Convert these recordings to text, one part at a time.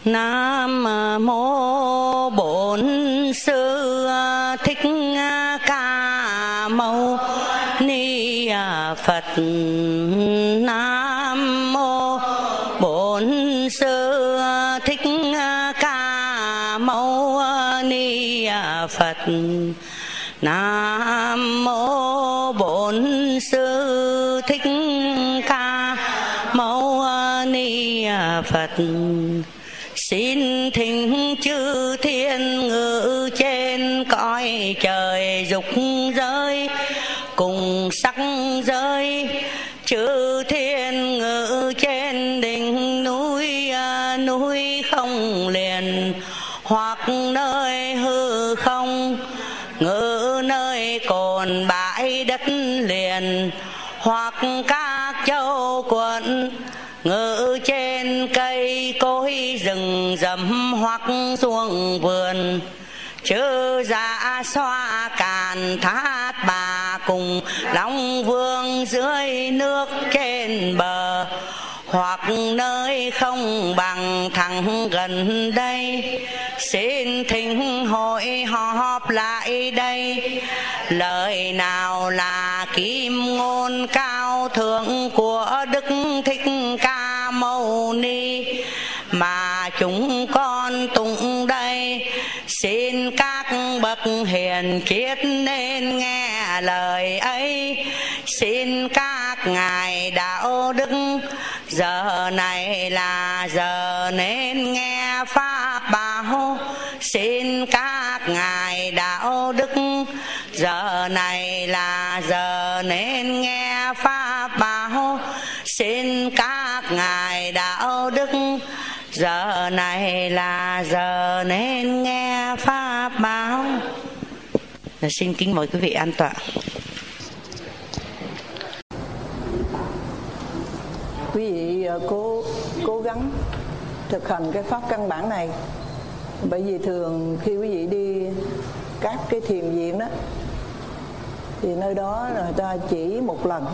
Nam mô Bổn Sư Thích Ca Mâu Ni Phật. Nam mô Bổn Sư Thích Ca Mâu Ni Phật. Nam mô Bổn Sư Thích Ca Mâu Ni Phật. Xin thỉnh chư thiên ngự trên cõi trời dục giới cùng sắc giới, chư thiên ngự trên đỉnh núi núi không liền, hoặc nơi hư không, ngự nơi cồn bãi đất liền, hoặc các châu quận, ngự trên cây cối rừng rậm hoặc xuống vườn, chư dạ xoa càn thát bà cùng long vương dưới nước trên bờ, hoặc nơi không bằng thẳng gần đây. Xin thỉnh hội họp lại đây, lời nào là kim ngôn cao thượng của Đức Thích Ca Mâu Ni mà chúng con tụng đây. Xin các bậc hiền triết nên nghe lời ấy. Xin các ngài đạo đức giờ này là giờ nên nghe pháp bảo. Xin các ngài đạo đức giờ này là giờ nên nghe pháp bảo. Xin các ngài đạo đức giờ này là giờ nên nghe pháp bảo. Xin kính mời quý vị an tọa. Quý vị cố gắng thực hành cái pháp căn bản này, bởi vì thường khi quý vị đi các cái thiền viện đó thì nơi đó người ta chỉ một lần,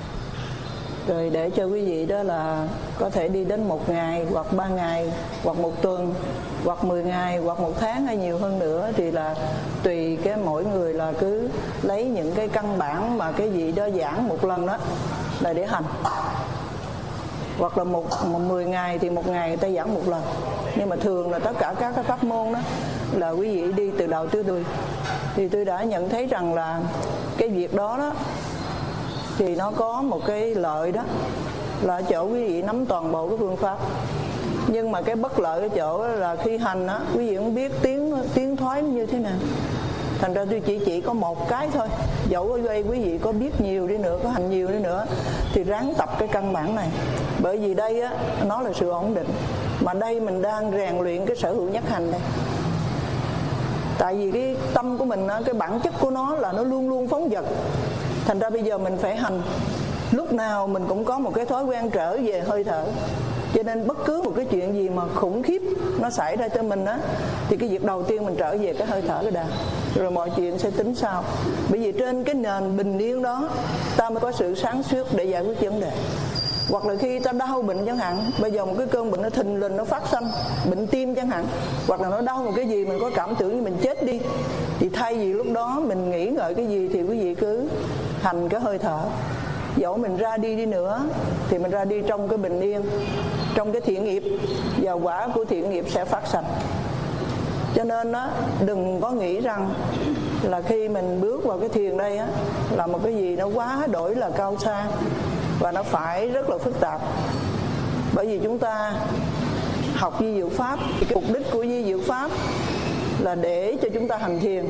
rồi để cho quý vị đó là có thể đi đến 1 ngày hoặc 3 ngày hoặc 1 tuần hoặc 10 ngày hoặc 1 tháng hay nhiều hơn nữa, thì là tùy cái mỗi người là cứ lấy những cái căn bản mà cái vị đó giảng một lần đó là để hành. Hoặc là 10 ngày thì 1 ngày người ta giảng 1 lần. Nhưng mà thường là tất cả các cái pháp môn đó là quý vị đi từ đầu tới đuôi. Thì tôi đã nhận thấy rằng là cái việc đó đó thì nó có một cái lợi đó là ở chỗ quý vị nắm toàn bộ cái phương pháp. Nhưng mà cái bất lợi ở chỗ là khi hành á, quý vị không biết tiến thoái như thế nào. Thành ra tôi chỉ có một cái thôi. Dẫu ở đây quý vị có biết nhiều đi nữa, có hành nhiều đi nữa, thì ráng tập cái căn bản này. Bởi vì đây á, nó là sự ổn định. Mà đây mình đang rèn luyện cái sở hữu nhất hành đây. Tại vì cái tâm của mình á, cái bản chất của nó là nó luôn luôn phóng dật. Thành ra bây giờ mình phải hành. Lúc nào mình cũng có một cái thói quen trở về hơi thở. Cho nên bất cứ một cái chuyện gì mà khủng khiếp nó xảy ra cho mình á, thì cái việc đầu tiên mình trở về cái hơi thở cái đã, rồi mọi chuyện sẽ tính sau. Bởi vì trên cái nền bình yên đó ta mới có sự sáng suốt để giải quyết vấn đề. Hoặc là khi ta đau bệnh chẳng hạn, bây giờ một cái cơn bệnh nó thình lình nó phát sanh, bệnh tim chẳng hạn, hoặc là nó đau một cái gì mình có cảm tưởng như mình chết đi, thì thay vì lúc đó mình nghĩ ngợi cái gì thì quý vị cứ hành cái hơi thở. Dẫu mình ra đi nữa thì mình ra đi trong cái bình yên, trong cái thiện nghiệp, và quả của thiện nghiệp sẽ phát sanh. Cho nên á, đừng có nghĩ rằng là khi mình bước vào cái thiền đây á, là một cái gì nó quá đổi là cao xa và nó phải rất là phức tạp. Bởi vì chúng ta học vi diệu pháp, thì cái mục đích của vi diệu pháp là để cho chúng ta hành thiền.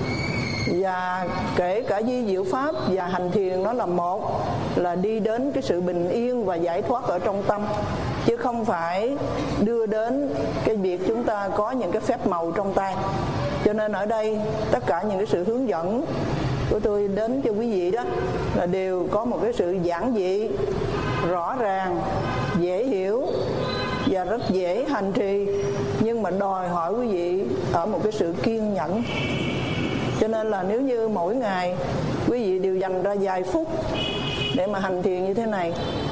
Và kể cả vi diệu pháp và hành thiền nó là một, là đi đến cái sự bình yên và giải thoát ở trong tâm, chứ không phải đưa đến cái việc chúng ta có những cái phép màu trong tay. Cho nên ở đây tất cả những cái sự hướng dẫn của tôi đến cho quý vị đó là đều có một cái sự giản dị, rõ ràng, dễ hiểu và rất dễ hành trì, nhưng mà đòi hỏi quý vị ở một cái sự kiên nhẫn. Cho nên là nếu như mỗi ngày quý vị đều dành ra vài phút để mà hành thiền như thế này,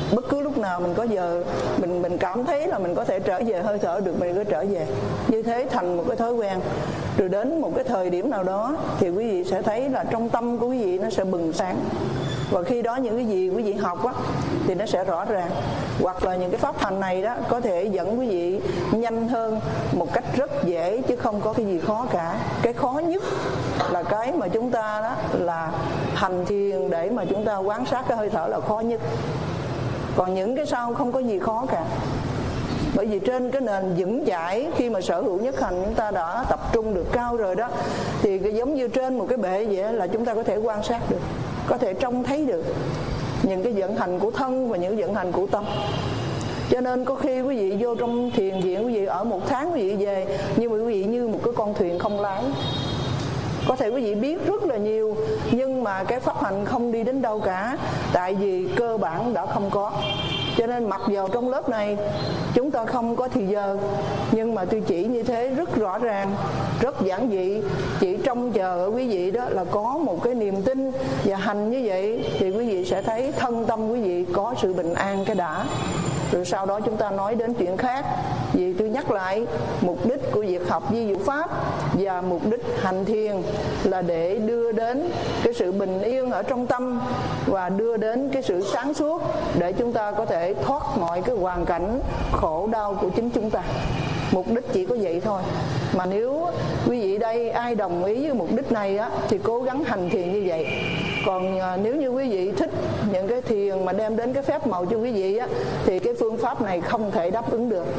bất cứ lúc nào mình có giờ mình cảm thấy là mình có thể trở về hơi thở được, mình cứ trở về như thế thành một cái thói quen. Rồi đến một cái thời điểm nào đó thì quý vị sẽ thấy là trong tâm của quý vị nó sẽ bừng sáng, và khi đó những cái gì quý vị học á thì nó sẽ rõ ràng. Hoặc là những cái pháp hành này đó có thể dẫn quý vị nhanh hơn một cách rất dễ, chứ không có cái gì khó cả. Cái khó nhất là cái mà chúng ta đó là hành thiền để mà chúng ta quan sát cái hơi thở là khó nhất. Còn những cái sau không có gì khó cả. Bởi vì trên cái nền vững chãi, khi mà sở hữu nhất hành chúng ta đã tập trung được cao rồi đó, thì cái giống như trên một cái bệ vậy là chúng ta có thể quan sát được, có thể trông thấy được những cái vận hành của thân và những vận hành của tâm. Cho nên có khi quý vị vô trong thiền viện, quý vị ở 1 tháng quý vị về, nhưng mà quý vị như một cái con thuyền không lái. Có thể quý vị biết rất là nhiều, nhưng mà cái pháp hành không đi đến đâu cả, tại vì cơ bản đã không có. Cho nên mặc dù trong lớp này chúng ta không có thì giờ, nhưng mà tôi chỉ như thế rất rõ ràng, rất giản dị. Chỉ trông chờ ở quý vị đó là có một cái niềm tin, và hành như vậy thì quý vị sẽ thấy thân tâm quý vị có sự bình an cái đã. Rồi sau đó chúng ta nói đến chuyện khác. Vì tôi nhắc lại, mục đích của việc học vi diệu pháp và mục đích hành thiền là để đưa đến cái sự bình yên ở trong tâm, và đưa đến cái sự sáng suốt để chúng ta có thể thoát mọi cái hoàn cảnh khổ đau của chính chúng ta. Mục đích chỉ có vậy thôi. Mà nếu quý vị đây ai đồng ý với mục đích này á, thì cố gắng hành thiền như vậy. Còn nếu như quý vị thích những cái thiền mà đem đến cái phép màu cho quý vị á, thì cái phương pháp này không thể đáp ứng được.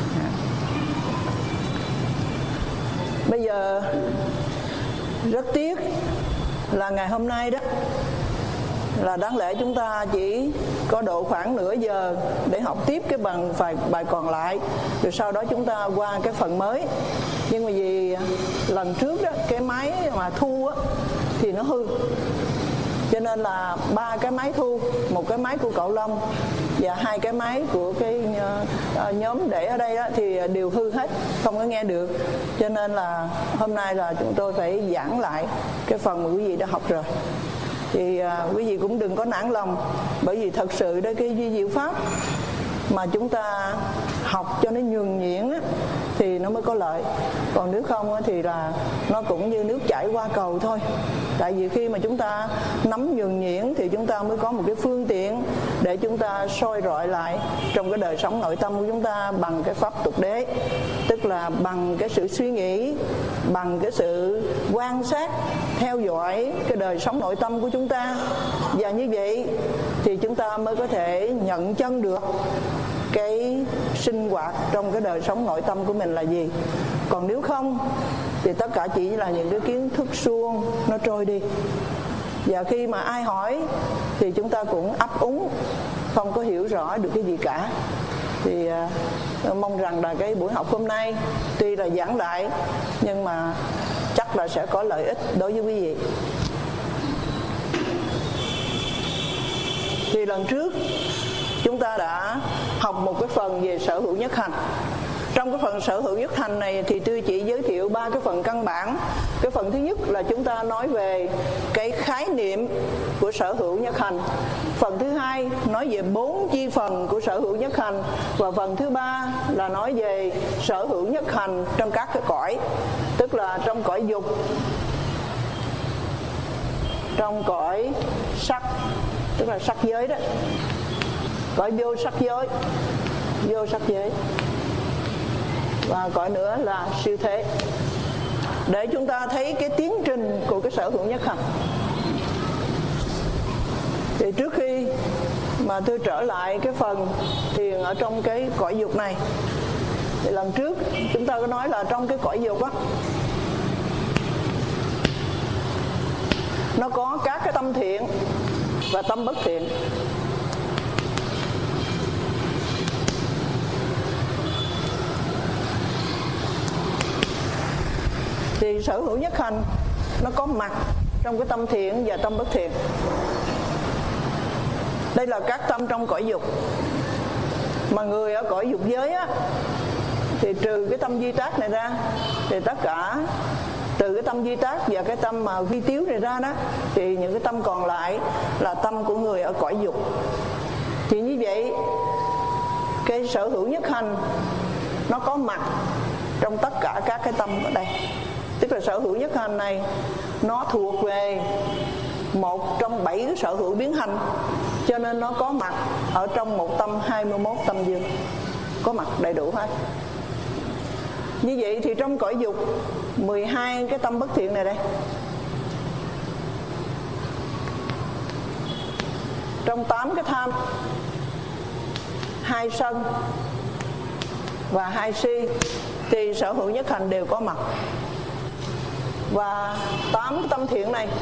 Bây giờ rất tiếc là ngày hôm nay đó là đáng lẽ chúng ta chỉ có độ khoảng nửa giờ để học tiếp cái bài còn lại, rồi sau đó chúng ta qua cái phần mới. Nhưng mà vì lần trước đó cái máy mà thu á thì nó hư, cho nên là 3 cái máy thu, một cái máy của Cậu Long và 2 cái máy của cái nhóm để ở đây đó thì đều hư hết, không có nghe được. Cho nên là hôm nay là chúng tôi phải giảng lại cái phần mà quý vị đã học rồi. Thì quý vị cũng đừng có nản lòng, bởi vì thật sự đây cái vi diệu pháp mà chúng ta học cho nó nhuần nhuyễn á, thì nó mới có lợi. Còn nếu không á, thì là nó cũng như nước chảy qua cầu thôi. Tại vì khi mà chúng ta nắm nhuần nhuyễn thì chúng ta mới có một cái phương tiện để chúng ta soi rọi lại trong cái đời sống nội tâm của chúng ta bằng cái pháp tục đế. Tức là bằng cái sự suy nghĩ, bằng cái sự quan sát, theo dõi cái đời sống nội tâm của chúng ta. Và như vậy thì chúng ta mới có thể nhận chân được cái sinh hoạt trong cái đời sống nội tâm của mình là gì. Còn nếu không thì tất cả chỉ là những cái kiến thức suông nó trôi đi. Và khi mà ai hỏi thì chúng ta cũng ấp úng, không có hiểu rõ được cái gì cả. Thì mong rằng là cái buổi học hôm nay tuy là giảng lại, nhưng mà chắc là sẽ có lợi ích đối với quý vị. Thì lần trước chúng ta đã học một cái phần về sở hữu nhất hành. Trong cái phần sở hữu nhất hành này thì tôi chỉ giới thiệu 3 cái phần căn bản. Cái phần thứ nhất là chúng ta nói về cái khái niệm của sở hữu nhất hành. Phần thứ hai nói về 4 chi phần của sở hữu nhất hành. Và phần thứ ba là nói về sở hữu nhất hành trong các cái cõi. Tức là trong cõi dục, trong cõi sắc, tức là sắc giới đó, cõi vô sắc giới, vô sắc giới, và cõi nữa là siêu thế. Để chúng ta thấy cái tiến trình của cái sở hữu nhất hành. Thì trước khi mà tôi trở lại cái phần thiền ở trong cái cõi dục này, thì lần trước chúng ta có nói là trong cái cõi dục á, nó có các cái tâm thiện và tâm bất thiện. Thì sở hữu nhất hành nó có mặt trong cái tâm thiện và tâm bất thiện. Đây là các tâm trong cõi dục. Mà người ở cõi dục giới á, thì trừ cái tâm duy tác này ra, thì tất cả trừ cái tâm duy tác và cái tâm mà vi tiếu này ra đó, thì những cái tâm còn lại là tâm của người ở cõi dục. Thì như vậy cái sở hữu nhất hành nó có mặt trong tất cả các cái tâm ở đây. Tức là sở hữu nhất hành này nó thuộc về một trong 7 cái sở hữu biến hành, cho nên nó có mặt ở trong một tâm 21 tâm dương, có mặt đầy đủ hết. Như vậy thì trong cõi dục 12 cái tâm bất thiện này đây, trong 8 cái tham, 2 sân và 2 si thì sở hữu nhất hành đều có mặt. Và 8 cái tâm thiện này,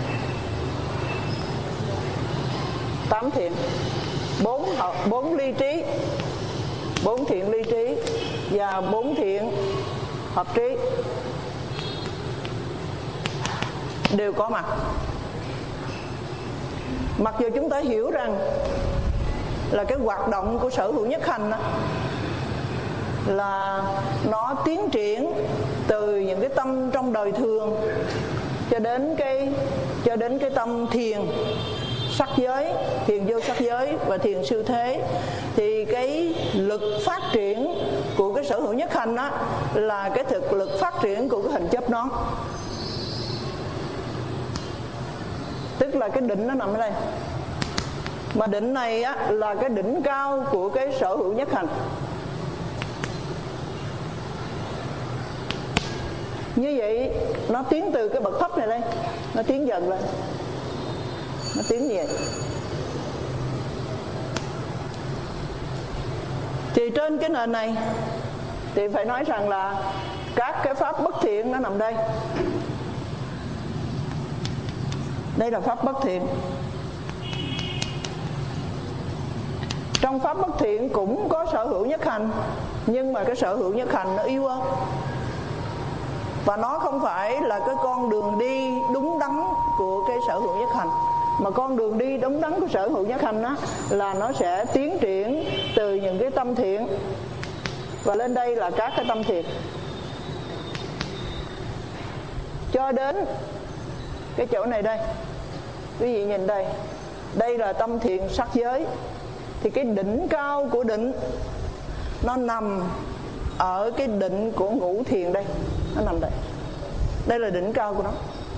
8 thiện, 4 ly trí, 4 thiện ly trí và 4 thiện hợp trí đều có mặt. Mặc dù chúng ta hiểu rằng là cái hoạt động của sở hữu nhất hành đó, là nó tiến triển từ những cái tâm trong đời thường cho đến cái tâm thiền sắc giới, thiền vô sắc giới và thiền siêu thế, thì cái lực phát triển của cái sở hữu nhất hành đó là cái thực lực phát triển của cái hình chớp nón. Tức là cái định nó nằm ở đây. Mà định này á, là cái đỉnh cao của cái sở hữu nhất hành. Như vậy nó tiến từ cái bậc thấp này đây, nó tiến dần lên, nó tiến như vậy. Thì trên cái nền này thì phải nói rằng là các cái pháp bất thiện nó nằm đây. Đây là pháp bất thiện. Trong pháp bất thiện cũng có sở hữu nhất hành, nhưng mà cái sở hữu nhất hành nó yếu hơn. Và nó không phải là cái con đường đi đúng đắn của cái sở hữu nhất hành, mà con đường đi đúng đắn của sở hữu nhất hành đó là nó sẽ tiến triển từ những cái tâm thiện và lên đây là các cái tâm thiện, cho đến cái chỗ này đây. Quý vị nhìn đây, đây là tâm thiện sắc giới. Thì cái đỉnh cao của định nó nằm ở cái định của ngũ thiền đây, nó nằm đây. Đây là đỉnh cao của nó.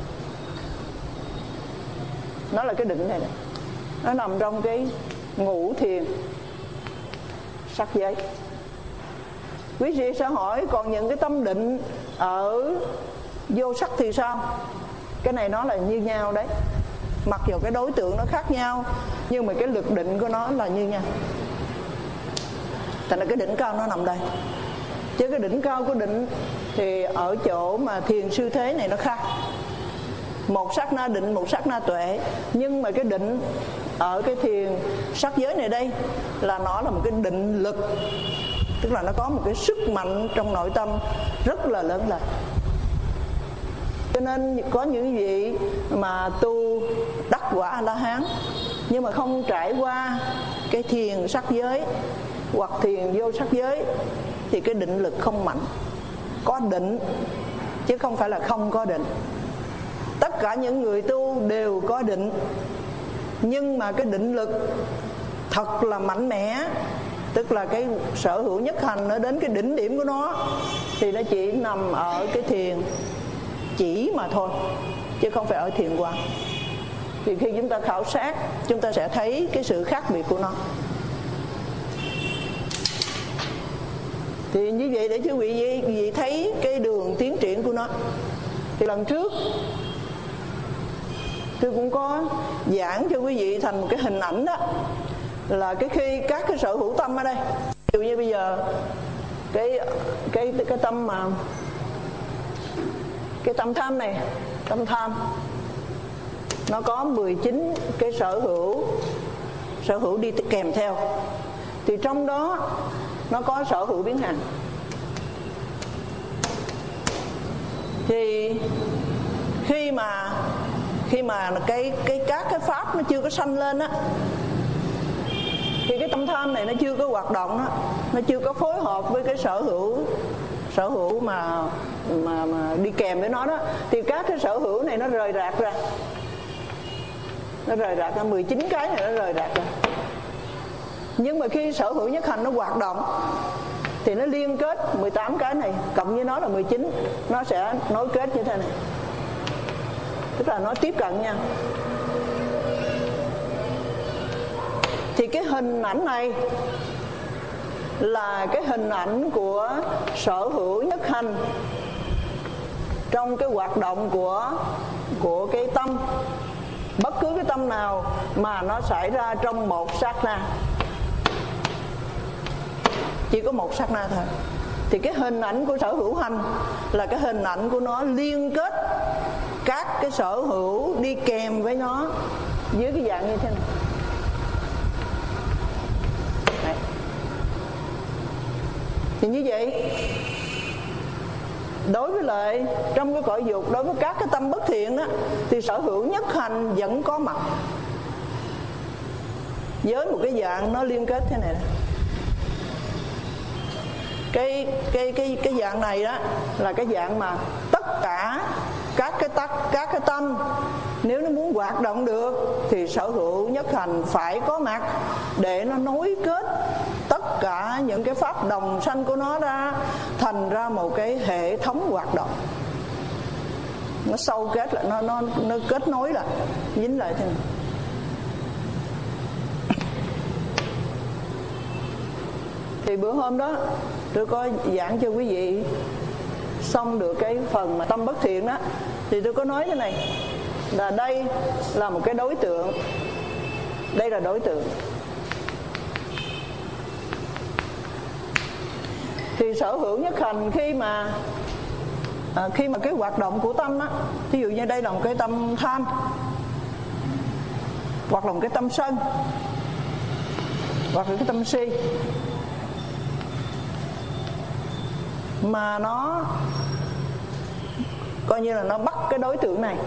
Nó là cái đỉnh này, nó nằm trong cái ngũ thiền sắc giới. Quý vị sẽ hỏi còn những cái tâm định ở vô sắc thì sao? Cái này nó là như nhau đấy. Mặc dù cái đối tượng nó khác nhau, nhưng mà cái lực định của nó là như nhau. Thành ra cái đỉnh cao nó nằm đây. Chứ cái đỉnh cao của định thì ở chỗ mà thiền siêu thế này nó khác. Một sát na định, một sát na tuệ. Nhưng mà cái định ở cái thiền sắc giới này đây là nó là một cái định lực. Tức là nó có một cái sức mạnh trong nội tâm rất là lớn lao. Cho nên có những vị mà tu đắc quả A-la-hán nhưng mà không trải qua cái thiền sắc giới hoặc thiền vô sắc giới thì cái định lực không mạnh. Có định chứ không phải là không có định. Tất cả những người tu đều có định, nhưng mà cái định lực thật là mạnh mẽ, tức là cái sở hữu nhất hành nó đến cái đỉnh điểm của nó thì nó chỉ nằm ở cái thiền chỉ mà thôi, chứ không phải ở thiền quang. Thì khi chúng ta khảo sát, chúng ta sẽ thấy cái sự khác biệt của nó. Thì như vậy để cho quý vị thấy cái đường tiến triển của nó. Thì lần trước tôi cũng có giảng cho quý vị thành một cái hình ảnh đó, là cái khi các cái sở hữu tâm ở đây, ví dụ như bây giờ cái tâm mà cái tâm tham này, tâm tham nó có 19 cái sở hữu đi kèm theo. Thì trong đó nó có sở hữu biến hành. Thì khi mà các cái pháp nó chưa có sanh lên á, thì cái tâm tham này nó chưa có hoạt động á, nó chưa có phối hợp với cái sở hữu mà đi kèm với nó đó, thì các cái sở hữu này nó rời rạc ra. Nó rời rạc ra 19 cái này, nó rời rạc ra. Nhưng mà khi sở hữu nhất hành nó hoạt động thì nó liên kết 18 cái này cộng với nó là 19, nó sẽ nối kết như thế này, tức là nó tiếp cận nhau. Thì cái hình ảnh này là cái hình ảnh của sở hữu nhất hành trong cái hoạt động của cái tâm. Bất cứ cái tâm nào mà nó xảy ra trong một sát na, chỉ có một sát na thôi, thì cái hình ảnh của sở hữu hành là cái hình ảnh của nó liên kết các cái sở hữu đi kèm với nó dưới cái dạng như thế này. Đấy. Thì như vậy, đối với lại trong cái cõi dục, đối với các cái tâm bất thiện đó, thì sở hữu nhất hành vẫn có mặt với một cái dạng nó liên kết thế này. Cái dạng này đó là cái dạng mà tất cả các cái tâm nếu nó muốn hoạt động được thì sở hữu nhất hành phải có mặt để nó nối kết tất cả những cái pháp đồng sanh của nó ra thành ra một cái hệ thống hoạt động. Nó sâu kết lại, nó kết nối lại, dính lại thế này. Thì bữa hôm đó tôi có giảng cho quý vị xong được cái phần mà tâm bất thiện đó, thì tôi có nói thế này, là đây là một cái đối tượng, đây là đối tượng. Thì sở hữu nhất hành khi mà cái hoạt động của tâm á, ví dụ như đây là một cái tâm tham hoặc là một cái tâm sân hoặc là cái tâm si, mà nó coi như là nó bắt cái đối tượng này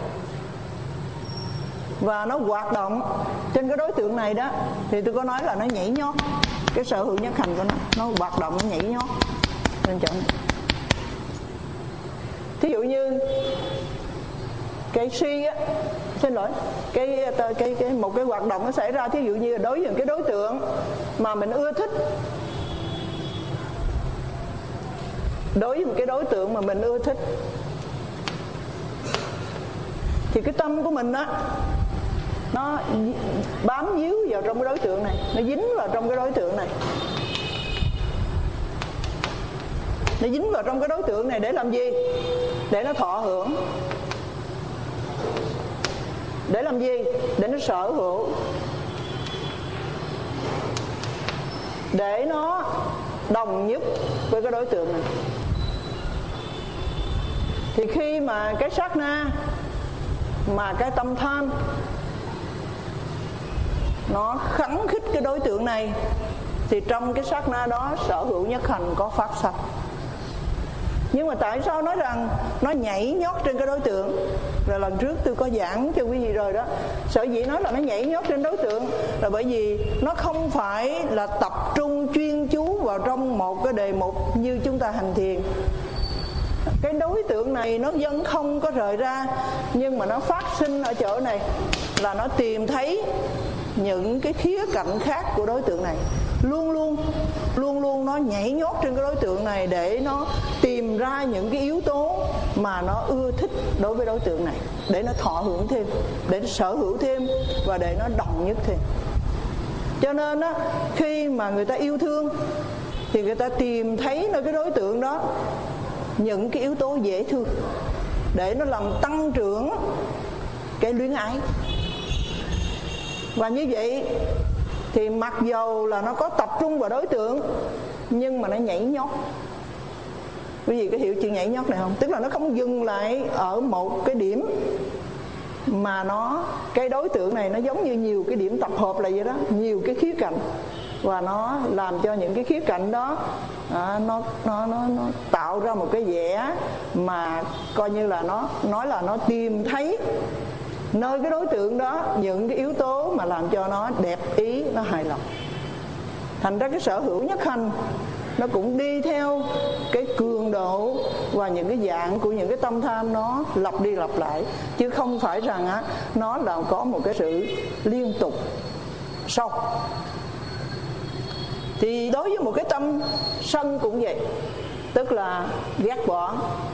và nó hoạt động trên cái đối tượng này đó, thì tôi có nói là nó nhảy nhót. Cái sở hữu nhất hành của nó hoạt động, nó nhảy nhót lên chỗ này. Thí dụ như cái si á, xin lỗi, một cái hoạt động nó xảy ra, thí dụ như là đối với cái đối tượng mà mình ưa thích, đối với một cái đối tượng mà mình ưa thích, thì cái tâm của mình á, nó bám víu vào trong cái đối tượng này, nó dính vào trong cái đối tượng này. Nó dính vào trong cái đối tượng này để làm gì? Để nó thọ hưởng. Để làm gì? Để nó sở hữu. Để nó đồng nhất với cái đối tượng này. Thì khi mà cái sát na mà cái tâm tham nó khắng khích cái đối tượng này, thì trong cái sát na đó sở hữu nhất hành có phát sanh. Nhưng mà tại sao nói rằng nó nhảy nhót trên cái đối tượng? Rồi lần trước tôi có giảng cho quý vị rồi đó. Sở dĩ nói là nó nhảy nhót trên đối tượng là bởi vì nó không phải là tập trung chuyên chú vào trong một cái đề mục như chúng ta hành thiền. Cái đối tượng này nó vẫn không có rời ra, nhưng mà nó phát sinh ở chỗ này là nó tìm thấy những cái khía cạnh khác của đối tượng này. Luôn luôn nó nhảy nhót trên cái đối tượng này để nó tìm ra những cái yếu tố mà nó ưa thích đối với đối tượng này, để nó thọ hưởng thêm, để nó sở hữu thêm và để nó đồng nhất thêm. Cho nên á, khi mà người ta yêu thương thì người ta tìm thấy nơi cái đối tượng đó những cái yếu tố dễ thương để nó làm tăng trưởng cái luyến ái. Và như vậy thì mặc dầu là nó có tập trung vào đối tượng nhưng mà nó nhảy nhót. Quý vị có hiểu chữ nhảy nhót này không? Tức là nó không dừng lại ở một cái điểm, mà cái đối tượng này nó giống như nhiều cái điểm tập hợp lại vậy đó, nhiều cái khía cạnh, và nó làm cho những cái khía cạnh đó nó tạo ra một cái vẻ mà coi như là nó nói là nó tìm thấy nơi cái đối tượng đó những cái yếu tố mà làm cho nó đẹp ý, nó hài lòng. Thành ra cái sở hữu nhất hành nó cũng đi theo cái cường độ và những cái dạng của những cái tâm tham nó lặp đi lặp lại, chứ không phải rằng nó là có một cái sự liên tục sâu. Thì đối với một cái tâm sân cũng vậy, tức là ghét bỏ.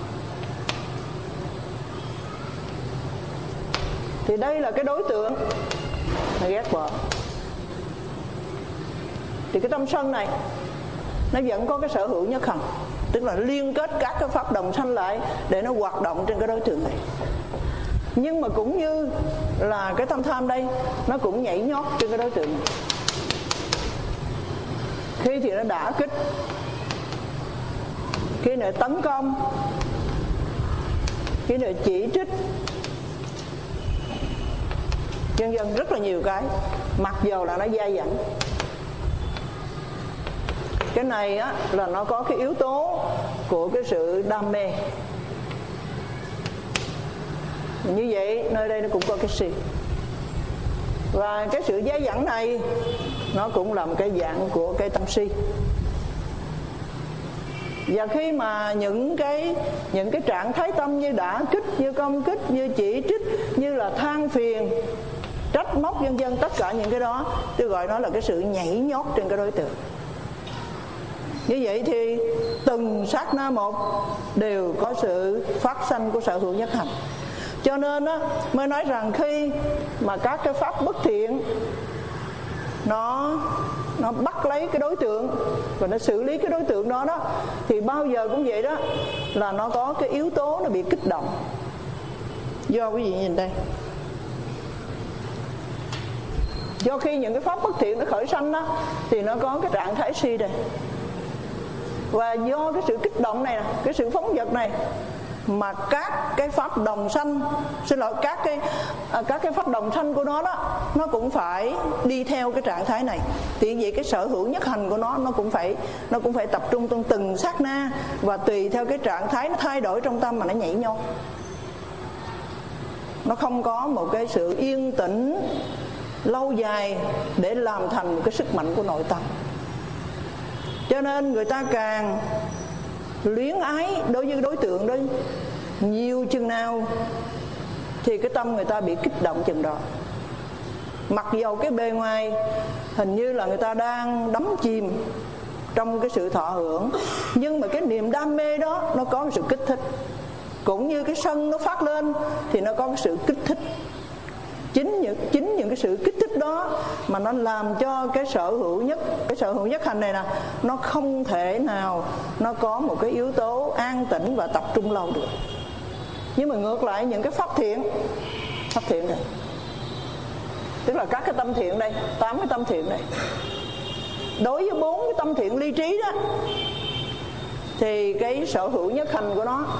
Thì đây là cái đối tượng là ghét bỏ. Thì cái tâm sân này nó vẫn có cái sở hữu nhất hành, tức là liên kết các cái pháp đồng sanh lại để nó hoạt động trên cái đối tượng này. Nhưng mà cũng như là cái tâm tham đây, nó cũng nhảy nhót trên cái đối tượng này. Khi thì nó đả kích, khi nó tấn công, khi nó chỉ trích, vân vân, rất là nhiều cái, mặc dù là nó dai dẳng. Cái này á, là nó có cái yếu tố của cái sự đam mê. Như vậy nơi đây nó cũng có cái si. Và cái sự dai dẳng này nó cũng là một cái dạng của cái tâm si. Và khi mà những cái trạng thái tâm như đả kích, như công kích, như chỉ trích, như là than phiền, trách móc vân vân, tất cả những cái đó tôi gọi nó là cái sự nhảy nhót trên cái đối tượng. Như vậy thì từng sát na một đều có sự phát sanh của sở hữu nhất hành. Cho nên á, mới nói rằng khi mà các cái pháp bất thiện nó bắt lấy cái đối tượng và nó xử lý cái đối tượng đó đó, thì bao giờ cũng vậy đó, là nó có cái yếu tố nó bị kích động. Do quý vị nhìn đây, do khi những cái pháp bất thiện nó khởi sanh đó, thì nó có cái trạng thái si đây. Và do cái sự kích động này, cái sự phóng dật này, mà các cái pháp đồng sanh, các cái pháp đồng sanh của nó đó, nó cũng phải đi theo cái trạng thái này. Thì vậy cái sở hữu nhất hành của nó cũng phải tập trung trong từng sát na, và tùy theo cái trạng thái nó thay đổi trong tâm mà nó nhảy nhót. Nó không có một cái sự yên tĩnh lâu dài để làm thành một cái sức mạnh của nội tâm. Cho nên người ta càng luyến ái đối với đối tượng đó nhiều chừng nào thì cái tâm người ta bị kích động chừng đó. Mặc dầu cái bề ngoài hình như là người ta đang đắm chìm trong cái sự thọ hưởng, nhưng mà cái niềm đam mê đó nó có một sự kích thích. Cũng như cái sân nó phát lên thì nó có cái sự kích thích. Chính những cái sự kích thích đó mà nó làm cho cái sở hữu nhất hành này nè, nó không thể nào nó có một cái yếu tố an tĩnh và tập trung lâu được. Nhưng mà ngược lại những cái pháp thiện này, tức là các cái tâm thiện đây, 8 cái tâm thiện đây, đối với 4 cái tâm thiện ly trí đó, thì cái sở hữu nhất hành của nó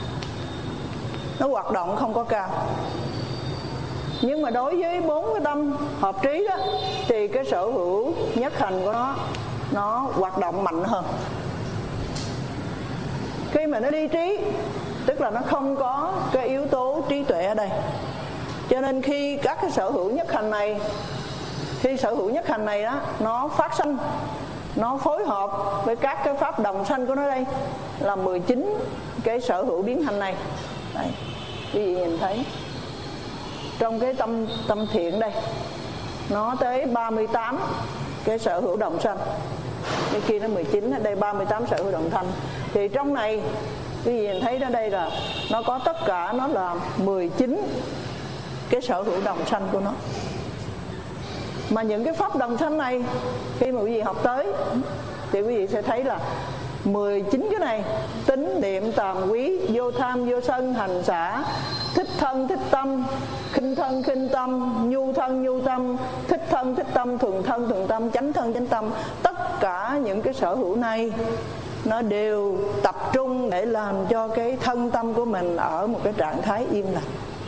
hoạt động không có cao. Nhưng mà đối với 4 cái tâm hợp trí đó, thì cái sở hữu nhất hành của nó hoạt động mạnh hơn. Khi mà nó ly trí, tức là nó không có cái yếu tố trí tuệ ở đây. Cho nên khi các cái sở hữu nhất hành này, đó nó phát sanh, nó phối hợp với các cái pháp đồng sanh của nó đây, là 19 cái sở hữu biến hành này. Đây, quý vị nhìn thấy trong cái tâm thiện đây, nó tới 38 cái sở hữu đồng sanh. Cái kia nó 19, ở đây 38 sở hữu đồng thanh. Thì trong này quý vị nhìn thấy đó, đây là nó có tất cả nó là 19 cái sở hữu đồng sanh của nó. Mà những cái pháp đồng sanh này, khi mà quý vị học tới thì quý vị sẽ thấy là 19 cái này: tín niệm tàm quý, vô tham vô sân, hành xả, thích thân thích tâm, khinh thân khinh tâm, nhu thân nhu tâm, thích thân thích tâm, thuần thân thuần tâm, chánh thân chánh tâm. Tất cả những cái sở hữu này nó đều tập trung để làm cho cái thân tâm của mình ở một cái trạng thái yên lặng.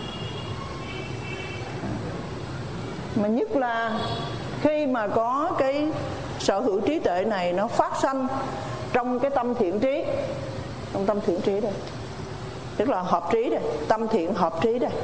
Mà nhất là khi mà có cái sở hữu trí tuệ này nó phát sanh trong cái tâm thiện trí, trong tâm thiện trí đây, tức là hợp trí đây, tâm thiện hợp trí đây,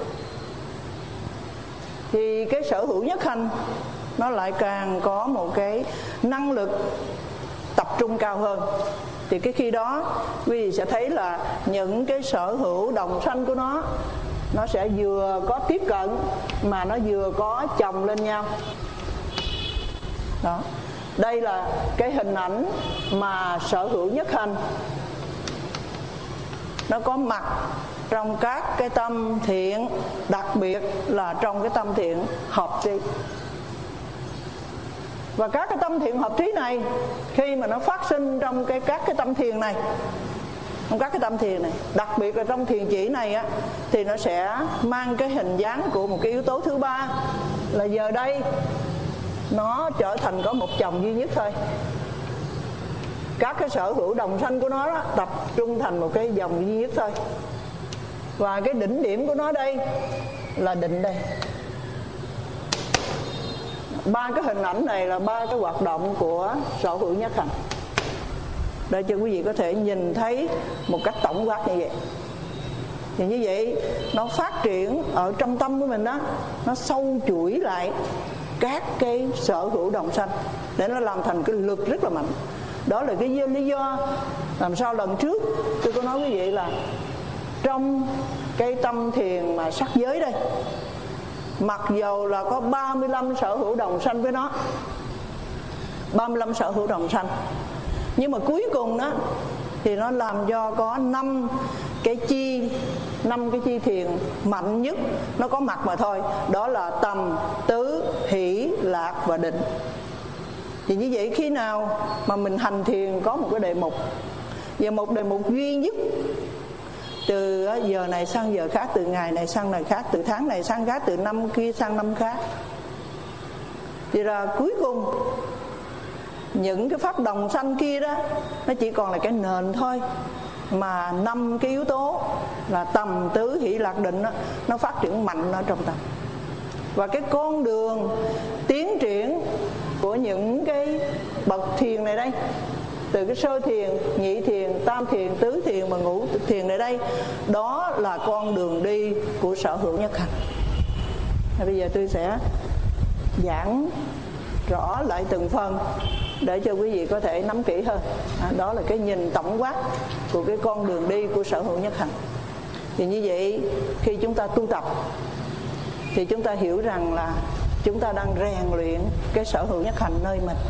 thì cái sở hữu nhất hành nó lại càng có một cái năng lực tập trung cao hơn. Thì cái khi đó quý vị sẽ thấy là những cái sở hữu đồng sanh của nó sẽ vừa có tiếp cận mà nó vừa có chồng lên nhau đó. Đây là cái hình ảnh mà sở hữu nhất hành nó có mặt trong các cái tâm thiện, đặc biệt là trong cái tâm thiện hợp trí. Và các cái tâm thiện hợp trí này, khi mà nó phát sinh trong các cái tâm thiền này, trong các cái tâm thiền này, đặc biệt là trong thiền chỉ này á, thì nó sẽ mang cái hình dáng của một cái yếu tố thứ ba, là giờ đây nó trở thành có một chồng duy nhất thôi. Các cái sở hữu đồng sanh của nó đó, tập trung thành một cái dòng duy nhất thôi. Và cái đỉnh điểm của nó đây là định đây. Ba cái hình ảnh này là ba cái hoạt động của sở hữu nhất hành, để cho quý vị có thể nhìn thấy một cách tổng quát như vậy. Thì như vậy nó phát triển ở trong tâm của mình đó, nó sâu chuỗi lại các cái sở hữu đồng sanh để nó làm thành cái lực rất là mạnh. Đó là cái lý do làm sao lần trước tôi có nói quý vị là trong cái tâm thiền mà sắc giới đây, mặc dầu là có 35 sở hữu đồng sanh với nó, 35 sở hữu đồng sanh, nhưng mà cuối cùng đó thì nó làm cho có 5 cái chi thiền mạnh nhất nó có mặt mà thôi. Đó là tầm, tứ, hỷ, lạc và định. Thì như vậy khi nào mà mình hành thiền có một cái đề mục, và một đề mục duy nhất, từ giờ này sang giờ khác, từ ngày này sang ngày khác, từ tháng này sang khác, từ năm kia sang năm khác, thì là cuối cùng những cái pháp đồng sanh kia đó nó chỉ còn là cái nền thôi, mà 5 cái yếu tố là tầm, tứ, hỷ, lạc, định đó, nó phát triển mạnh ở trong tâm. Và cái con đường tiến triển của những cái bậc thiền này đây, từ cái sơ thiền, nhị thiền, tam thiền, tứ thiền và ngũ thiền này đây, đó là con đường đi của sở hữu nhất hành. Bây giờ tôi sẽ giảng rõ lại từng phần để cho quý vị có thể nắm kỹ hơn. Đó là cái nhìn tổng quát của cái con đường đi của sở hữu nhất hành. Thì như vậy khi chúng ta tu tập thì chúng ta hiểu rằng là chúng ta đang rèn luyện cái sở hữu nhất hành nơi mình.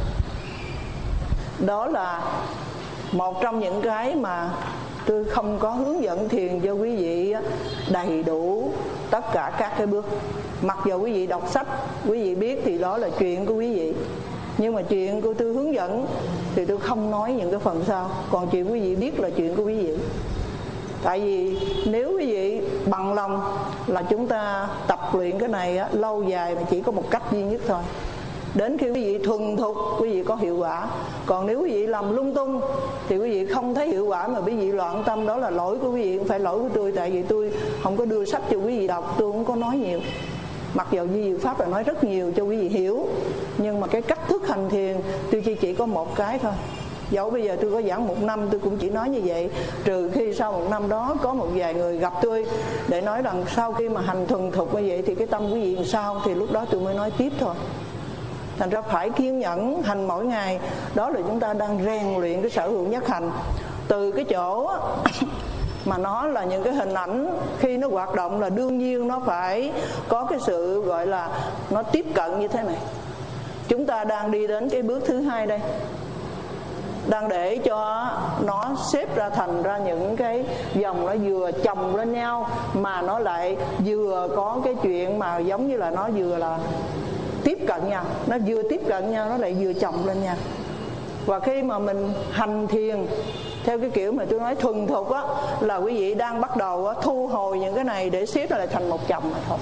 Đó là một trong những cái mà tôi không có hướng dẫn thiền cho quý vị đầy đủ tất cả các cái bước. Mặc dù quý vị đọc sách, quý vị biết thì đó là chuyện của quý vị, nhưng mà chuyện của tôi hướng dẫn thì tôi không nói những cái phần sau. Còn chuyện quý vị biết là chuyện của quý vị. Tại vì nếu quý vị bằng lòng là chúng ta tập luyện cái này lâu dài mà chỉ có một cách duy nhất thôi. Đến khi quý vị thuần thục, quý vị có hiệu quả. Còn nếu quý vị làm lung tung thì quý vị không thấy hiệu quả mà quý vị loạn tâm, đó là lỗi của quý vị, không phải lỗi của tôi. Tại vì tôi không có đưa sách cho quý vị đọc, tôi không có nói nhiều. Mặc dù Di Diệu Pháp là nói rất nhiều cho quý vị hiểu, nhưng mà cái cách thức hành thiền tôi chỉ có một cái thôi. Dẫu bây giờ tôi có giảng 1 năm tôi cũng chỉ nói như vậy, trừ khi sau 1 năm đó có một vài người gặp tôi để nói rằng sau khi mà hành thuần thục như vậy thì cái tâm quý vị làm sao, thì lúc đó tôi mới nói tiếp thôi. Thành ra phải kiên nhẫn hành mỗi ngày. Đó là chúng ta đang rèn luyện cái sở hữu nhất hành. Từ cái chỗ mà nó là những cái hình ảnh, khi nó hoạt động là đương nhiên nó phải có cái sự gọi là nó tiếp cận như thế này. Chúng ta đang đi đến cái bước thứ hai đây, đang để cho nó xếp ra thành ra những cái dòng nó vừa chồng lên nhau, mà nó lại vừa có cái chuyện mà giống như là nó vừa là tiếp cận nhau, nó vừa tiếp cận nhau nó lại vừa chồng lên nhau. Và khi mà mình hành thiền theo cái kiểu mà tôi nói thuần thục á, là quý vị đang bắt đầu thu hồi những cái này để xếp lại thành một chồng mà thôi.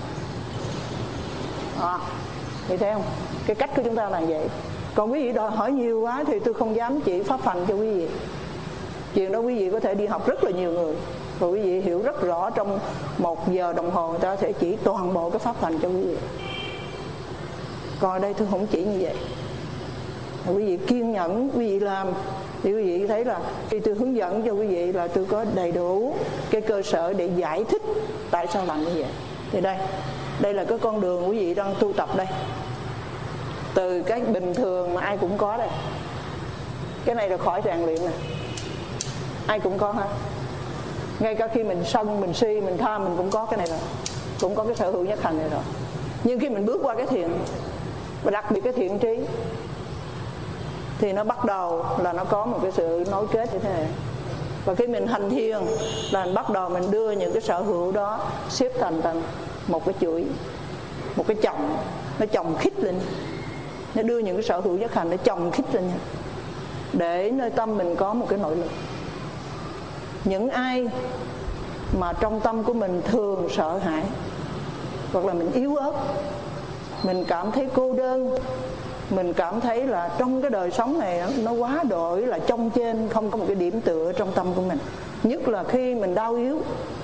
Thì thấy không? Cái cách của chúng ta là vậy. Còn quý vị đòi hỏi nhiều quá thì tôi không dám chỉ pháp hành cho quý vị. Chuyện đó quý vị có thể đi học rất là nhiều người, rồi quý vị hiểu rất rõ, trong 1 giờ đồng hồ người ta có thể chỉ toàn bộ cái pháp hành cho quý vị. Còn ở đây tôi không chỉ như vậy. Quý vị kiên nhẫn, quý vị làm thì quý vị thấy là khi tôi hướng dẫn cho quý vị là tôi có đầy đủ cái cơ sở để giải thích tại sao làm như vậy. Thì đây là cái con đường quý vị đang tu tập đây. Từ cái bình thường mà ai cũng có đây. Cái này là khỏi rèn luyện nè, ai cũng có hết. Ngay cả khi mình sân, mình si, mình tham, mình cũng có cái này rồi, cũng có cái sở hữu nhất hành này rồi. Nhưng khi mình bước qua cái thiện, và đặc biệt cái thiện trí, thì nó bắt đầu là nó có một cái sự nối kết như thế này. Và khi mình hành thiền là mình bắt đầu mình đưa những cái sở hữu đó xếp thành một cái chuỗi, một cái chồng, nó chồng khít lên, nó đưa những cái sở hữu nhất hành nó chồng khít lên, để nơi tâm mình có một cái nội lực. Những ai mà trong tâm của mình thường sợ hãi, hoặc là mình yếu ớt, mình cảm thấy cô đơn, mình cảm thấy là trong cái đời sống này nó quá đổi là chông trên, không có một cái điểm tựa trong tâm của mình. Nhất là khi mình đau yếu,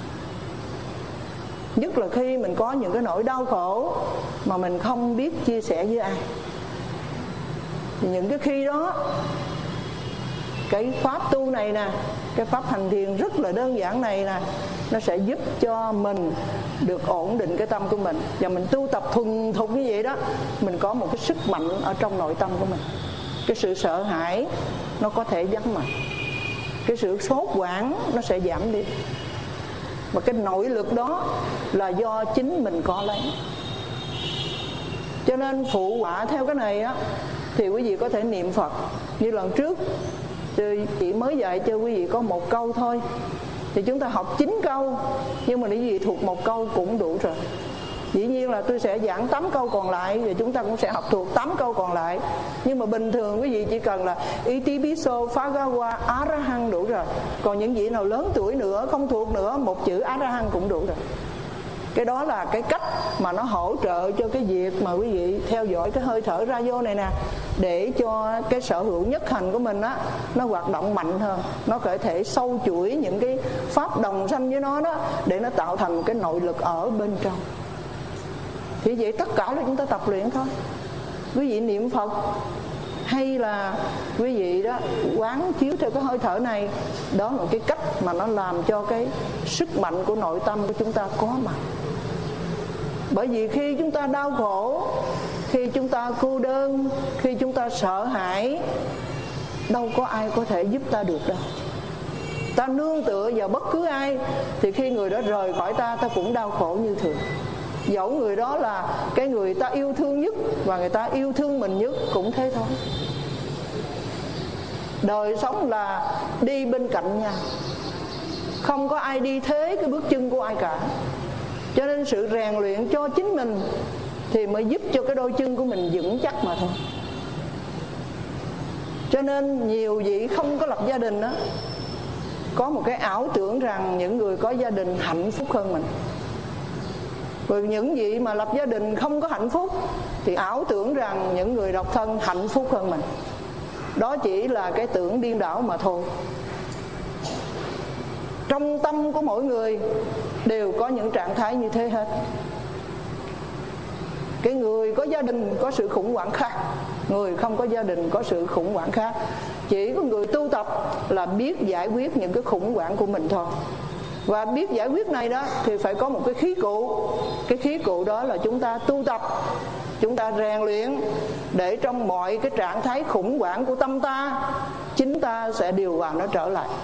nhất là khi mình có những cái nỗi đau khổ mà mình không biết chia sẻ với ai, thì những cái khi đó cái pháp tu này nè, cái pháp hành thiền rất là đơn giản này nè, nó sẽ giúp cho mình được ổn định cái tâm của mình. Và mình tu tập thuần thục như vậy đó, mình có một cái sức mạnh ở trong nội tâm của mình. Cái sự sợ hãi nó có thể vắng mặt, cái sự sốt hoảng nó sẽ giảm đi. Và cái nội lực đó là do chính mình có lấy. Cho nên phụ họa theo cái này á, thì quý vị có thể niệm Phật. Như lần trước chị mới dạy cho quý vị có 1 câu thôi, thì chúng ta học 9 câu, nhưng mà quý vị thuộc 1 câu cũng đủ rồi. Dĩ nhiên là tôi sẽ giảng 8 câu còn lại, và chúng ta cũng sẽ học thuộc 8 câu còn lại. Nhưng mà bình thường quý vị chỉ cần là Itipiso, Phagawa, Arahant đủ rồi. Còn những vị nào lớn tuổi nữa, không thuộc nữa, 1 chữ Arahant cũng đủ rồi. Cái đó là cái cách mà nó hỗ trợ cho cái việc mà quý vị theo dõi cái hơi thở ra vô này nè, để cho cái sở hữu nhất hành của mình á, nó hoạt động mạnh hơn, nó có thể sâu chuỗi những cái pháp đồng sanh với nó đó, để nó tạo thành một cái nội lực ở bên trong. Thì vậy tất cả là chúng ta tập luyện thôi. Quý vị niệm Phật hay là quý vị đó quán chiếu theo cái hơi thở này, đó là một cái cách mà nó làm cho cái sức mạnh của nội tâm của chúng ta có mặt. Bởi vì khi chúng ta đau khổ, khi chúng ta cô đơn, khi chúng ta sợ hãi, đâu có ai có thể giúp ta được đâu. Ta nương tựa vào bất cứ ai, thì khi người đó rời khỏi ta, ta cũng đau khổ như thường. Dẫu người đó là cái người ta yêu thương nhất và người ta yêu thương mình nhất cũng thế thôi. Đời sống là đi bên cạnh nhau, không có ai đi thế cái bước chân của ai cả. Cho nên sự rèn luyện cho chính mình thì mới giúp cho cái đôi chân của mình vững chắc mà thôi. Cho nên nhiều vị không có lập gia đình đó, có một cái ảo tưởng rằng những người có gia đình hạnh phúc hơn mình. Rồi những vị mà lập gia đình không có hạnh phúc thì ảo tưởng rằng những người độc thân hạnh phúc hơn mình. Đó chỉ là cái tưởng điên đảo mà thôi. Trong tâm của mỗi người đều có những trạng thái như thế hết. Cái người có gia đình có sự khủng hoảng khác, người không có gia đình có sự khủng hoảng khác. Chỉ có người tu tập là biết giải quyết những cái khủng hoảng của mình thôi. Và biết giải quyết này đó thì phải có một cái khí cụ. Cái khí cụ đó là chúng ta tu tập, chúng ta rèn luyện, để trong mọi cái trạng thái khủng hoảng của tâm ta, chính ta sẽ điều hòa nó trở lại,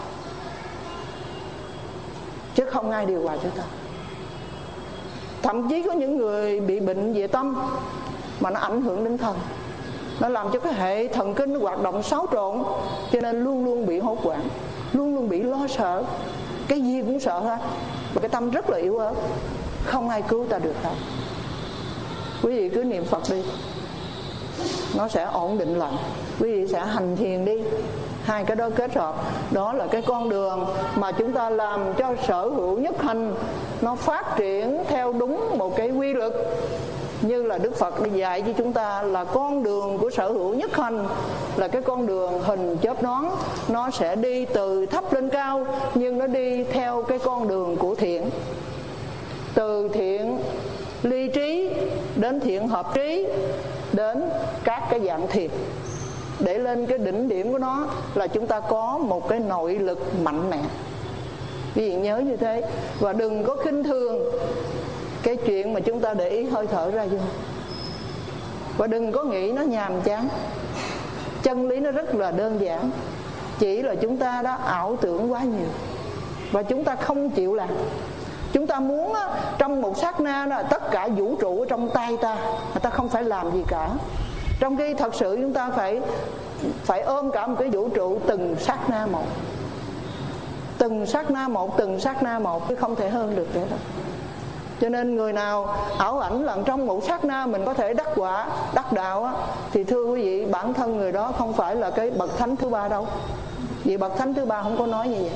chứ không ai điều hòa cho ta. Thậm chí có những người bị bệnh về tâm mà nó ảnh hưởng đến thần, nó làm cho cái hệ thần kinh nó hoạt động xáo trộn, cho nên luôn luôn bị hốt hoảng, luôn luôn bị lo sợ, cái gì cũng sợ hết. Và cái tâm rất là yếu ớt, không ai cứu ta được đâu. Quý vị cứ niệm Phật đi, nó sẽ ổn định lại. Quý vị sẽ hành thiền đi, hai cái đó kết hợp. Đó là cái con đường mà chúng ta làm cho sở hữu nhất hành nó phát triển theo đúng một cái quy luật. Như là Đức Phật đã dạy cho chúng ta là con đường của sở hữu nhất hành là cái con đường hình chớp nhoáng. Nó sẽ đi từ thấp lên cao, nhưng nó đi theo cái con đường của thiện. Từ thiện ly trí đến thiện hợp trí, đến các cái dạng thiền. Để lên cái đỉnh điểm của nó là chúng ta có một cái nội lực mạnh mẽ. Quý vị nhớ như thế. Và đừng có khinh thường cái chuyện mà chúng ta để ý hơi thở ra vô. Và đừng có nghĩ nó nhàm chán. Chân lý nó rất là đơn giản, chỉ là chúng ta đã ảo tưởng quá nhiều và chúng ta không chịu làm. Chúng ta muốn trong một sát na đó, tất cả vũ trụ ở trong tay ta, ta không phải làm gì cả. Trong khi thật sự chúng ta phải ôm cả một cái vũ trụ từng sát na một, từng sát na một, từng sát na một, chứ không thể hơn được vậy đó. Cho nên người nào ảo ảnh là trong một sát na mình có thể đắc quả, đắc đạo á, thì thưa quý vị, bản thân người đó không phải là cái bậc thánh thứ ba đâu. Vì bậc thánh thứ ba không có nói như vậy.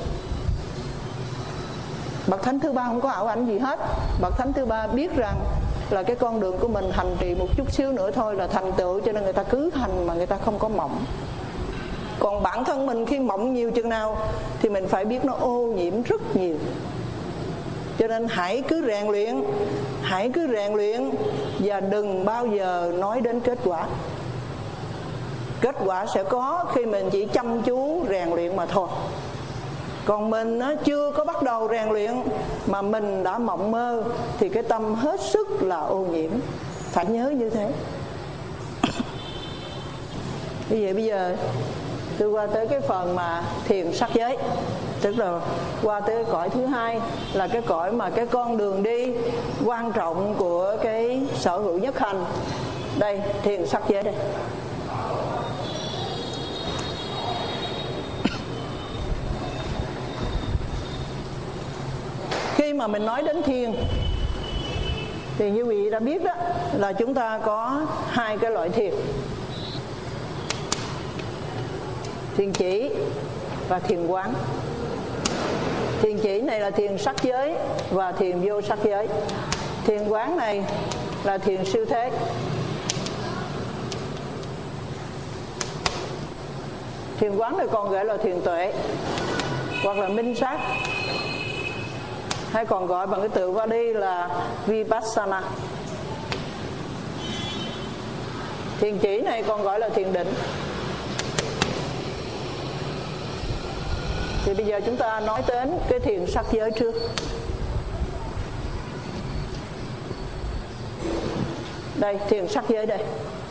Bậc thánh thứ ba không có ảo ảnh gì hết. Bậc thánh thứ ba biết rằng là cái con đường của mình hành trì một chút xíu nữa thôi là thành tựu, cho nên người ta cứ hành mà người ta không có mộng. Còn bản thân mình khi mộng nhiều chừng nào thì mình phải biết nó ô nhiễm rất nhiều. Cho nên hãy cứ rèn luyện, hãy cứ rèn luyện và đừng bao giờ nói đến kết quả. Kết quả sẽ có khi mình chỉ chăm chú rèn luyện mà thôi. Còn mình chưa có bắt đầu rèn luyện mà mình đã mộng mơ thì cái tâm hết sức là ô nhiễm. Phải nhớ như thế. Như vậy bây giờ tôi qua tới cái phần mà thiền sắc giới, tức là qua tới cõi thứ hai, là cái cõi mà cái con đường đi quan trọng của cái sở hữu nhất hành. Đây, thiền sắc giới đây. Khi mà mình nói đến thiền thì như quý vị đã biết đó, là chúng ta có hai cái loại thiền: thiền chỉ và thiền quán. Thiền chỉ này là thiền sắc giới và thiền vô sắc giới. Thiền quán này là thiền siêu thế. Thiền quán này còn gọi là thiền tuệ hoặc là minh sát, hay còn gọi bằng cái từ Pali là Vipassana. Thiền chỉ này còn gọi là thiền định. Thì bây giờ chúng ta nói đến cái thiền sắc giới trước. Đây, thiền sắc giới đây.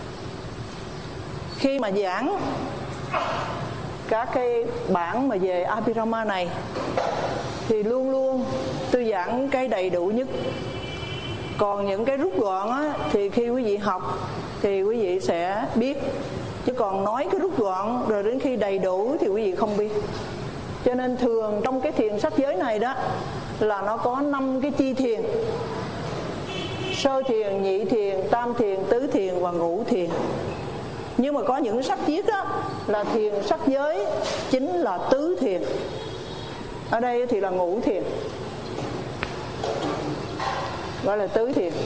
Khi mà giảng các cái bản mà về Abhidharma này thì luôn luôn tôi giảng cái đầy đủ nhất. Còn những cái rút gọn á, thì khi quý vị học thì quý vị sẽ biết. Chứ còn nói cái rút gọn rồi đến khi đầy đủ thì quý vị không biết. Cho nên thường trong cái thiền sắc giới này đó là nó có 5 cái chi thiền: sơ thiền, nhị thiền, tam thiền, tứ thiền và ngũ thiền. Nhưng mà có những sách viết đó là thiền sắc giới chính là tứ thiền. Ở đây thì là ngũ thiền, gọi là tứ thiền.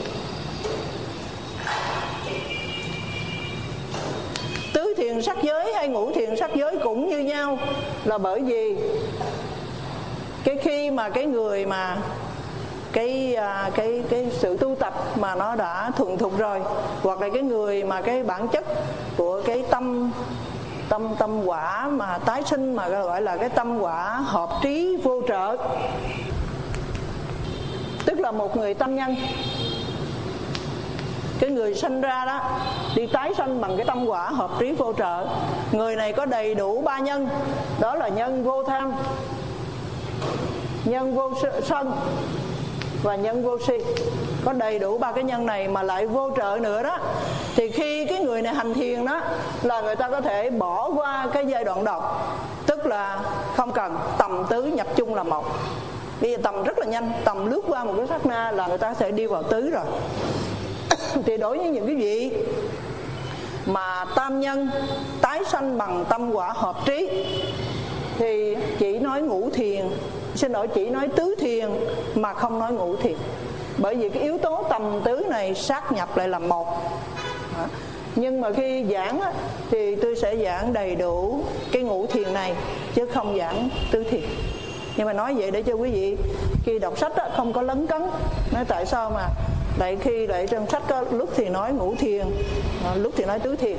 Tứ thiền sắc giới hay ngũ thiền sắc giới cũng như nhau, là bởi vì cái khi mà cái người mà cái sự tu tập mà nó đã thuần thục rồi, hoặc là cái người mà cái bản chất của cái tâm quả mà tái sinh mà gọi là cái tâm quả hợp trí vô trợ, tức là một người tâm nhân. Cái người sinh ra đó đi tái sanh bằng cái tâm quả hợp trí vô trợ. Người này có đầy đủ 3 nhân, đó là nhân vô tham, nhân vô sân và nhân vô si. Có đầy đủ 3 cái nhân này mà lại vô trợ nữa đó, thì khi cái người này hành thiền đó là người ta có thể bỏ qua cái giai đoạn đầu, tức là không cần tầm tứ nhập chung là một. Bây giờ tầm rất là nhanh, tầm lướt qua một cái sát na là người ta sẽ đi vào tứ rồi. Thì đối với những cái vị mà tam nhân tái sanh bằng tâm quả hợp trí thì chỉ nói ngũ thiền, chỉ nói tứ thiền mà không nói ngũ thiền. Bởi vì cái yếu tố tầm tứ này sát nhập lại là một. Nhưng mà khi giảng thì tôi sẽ giảng đầy đủ cái ngũ thiền này chứ không giảng tứ thiền. Nhưng mà nói vậy để cho quý vị khi đọc sách không có lấn cấn. Nói tại sao mà lại khi lại trong sách có lúc thì nói ngũ thiền, lúc thì nói tứ thiền.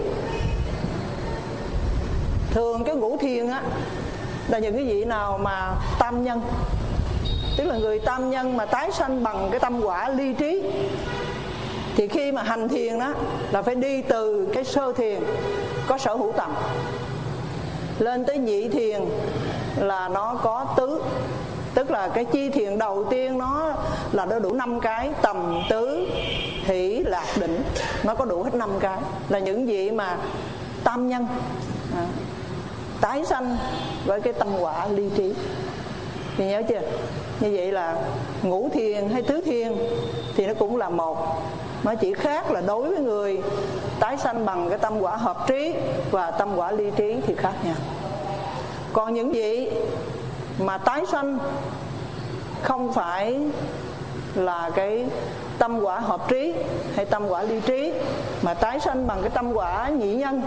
Thường cái ngũ thiền á là những cái vị nào mà tam nhân, tức là người tam nhân mà tái sanh bằng cái tâm quả ly trí, thì khi mà hành thiền đó là phải đi từ cái sơ thiền có sở hữu tầm lên tới nhị thiền là nó có tứ, tức là cái chi thiền đầu tiên nó là nó đủ 5 cái: tầm, tứ, hỷ, lạc, định. Nó có đủ hết 5 cái, là những vị mà tam nhân. tái sanh với cái tâm quả ly trí. Thì nhớ chưa? Như vậy là ngũ thiền hay tứ thiền thì nó cũng là một, nó chỉ khác là đối với người tái sanh bằng cái tâm quả hợp trí và tâm quả ly trí thì khác nhau. Còn những vị mà tái sanh không phải là cái tâm quả hợp trí hay tâm quả ly trí, mà tái sanh bằng cái tâm quả nhị nhân.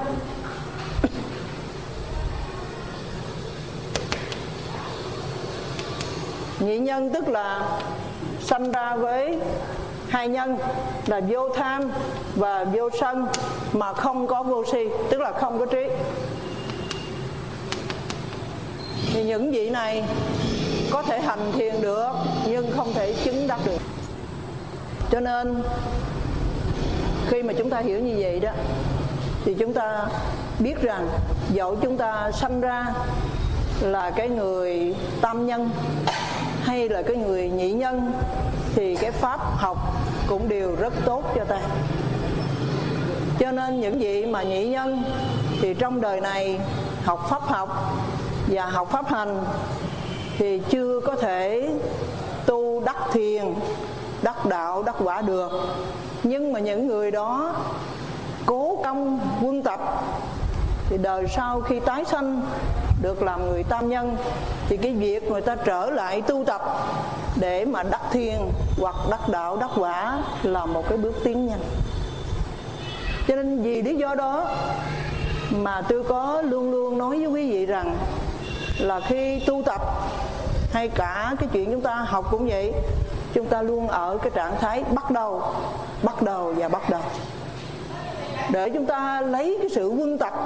Nhị nhân tức là sanh ra với hai nhân là vô tham và vô sân, mà không có vô si, tức là không có trí. Thì những vị này có thể hành thiền được nhưng không thể chứng đắc được. Cho nên khi mà chúng ta hiểu như vậy đó, thì chúng ta biết rằng dẫu chúng ta sanh ra là cái người tam nhân hay là cái người nhị nhân, thì cái pháp học cũng đều rất tốt cho ta. Cho nên những vị mà nhị nhân thì trong đời này học pháp học và học pháp hành thì chưa có thể tu đắc thiền, đắc đạo, đắc quả được. Nhưng mà những người đó cố công quân tập thì đời sau khi tái sanh được làm người tam nhân, thì cái việc người ta trở lại tu tập để mà đắc thiền hoặc đắc đạo, đắc quả là một cái bước tiến nhanh. Cho nên vì lý do đó mà tôi có luôn luôn nói với quý vị rằng là khi tu tập hay cả cái chuyện chúng ta học cũng vậy, chúng ta luôn ở cái trạng thái bắt đầu và bắt đầu, để chúng ta lấy cái sự quân tập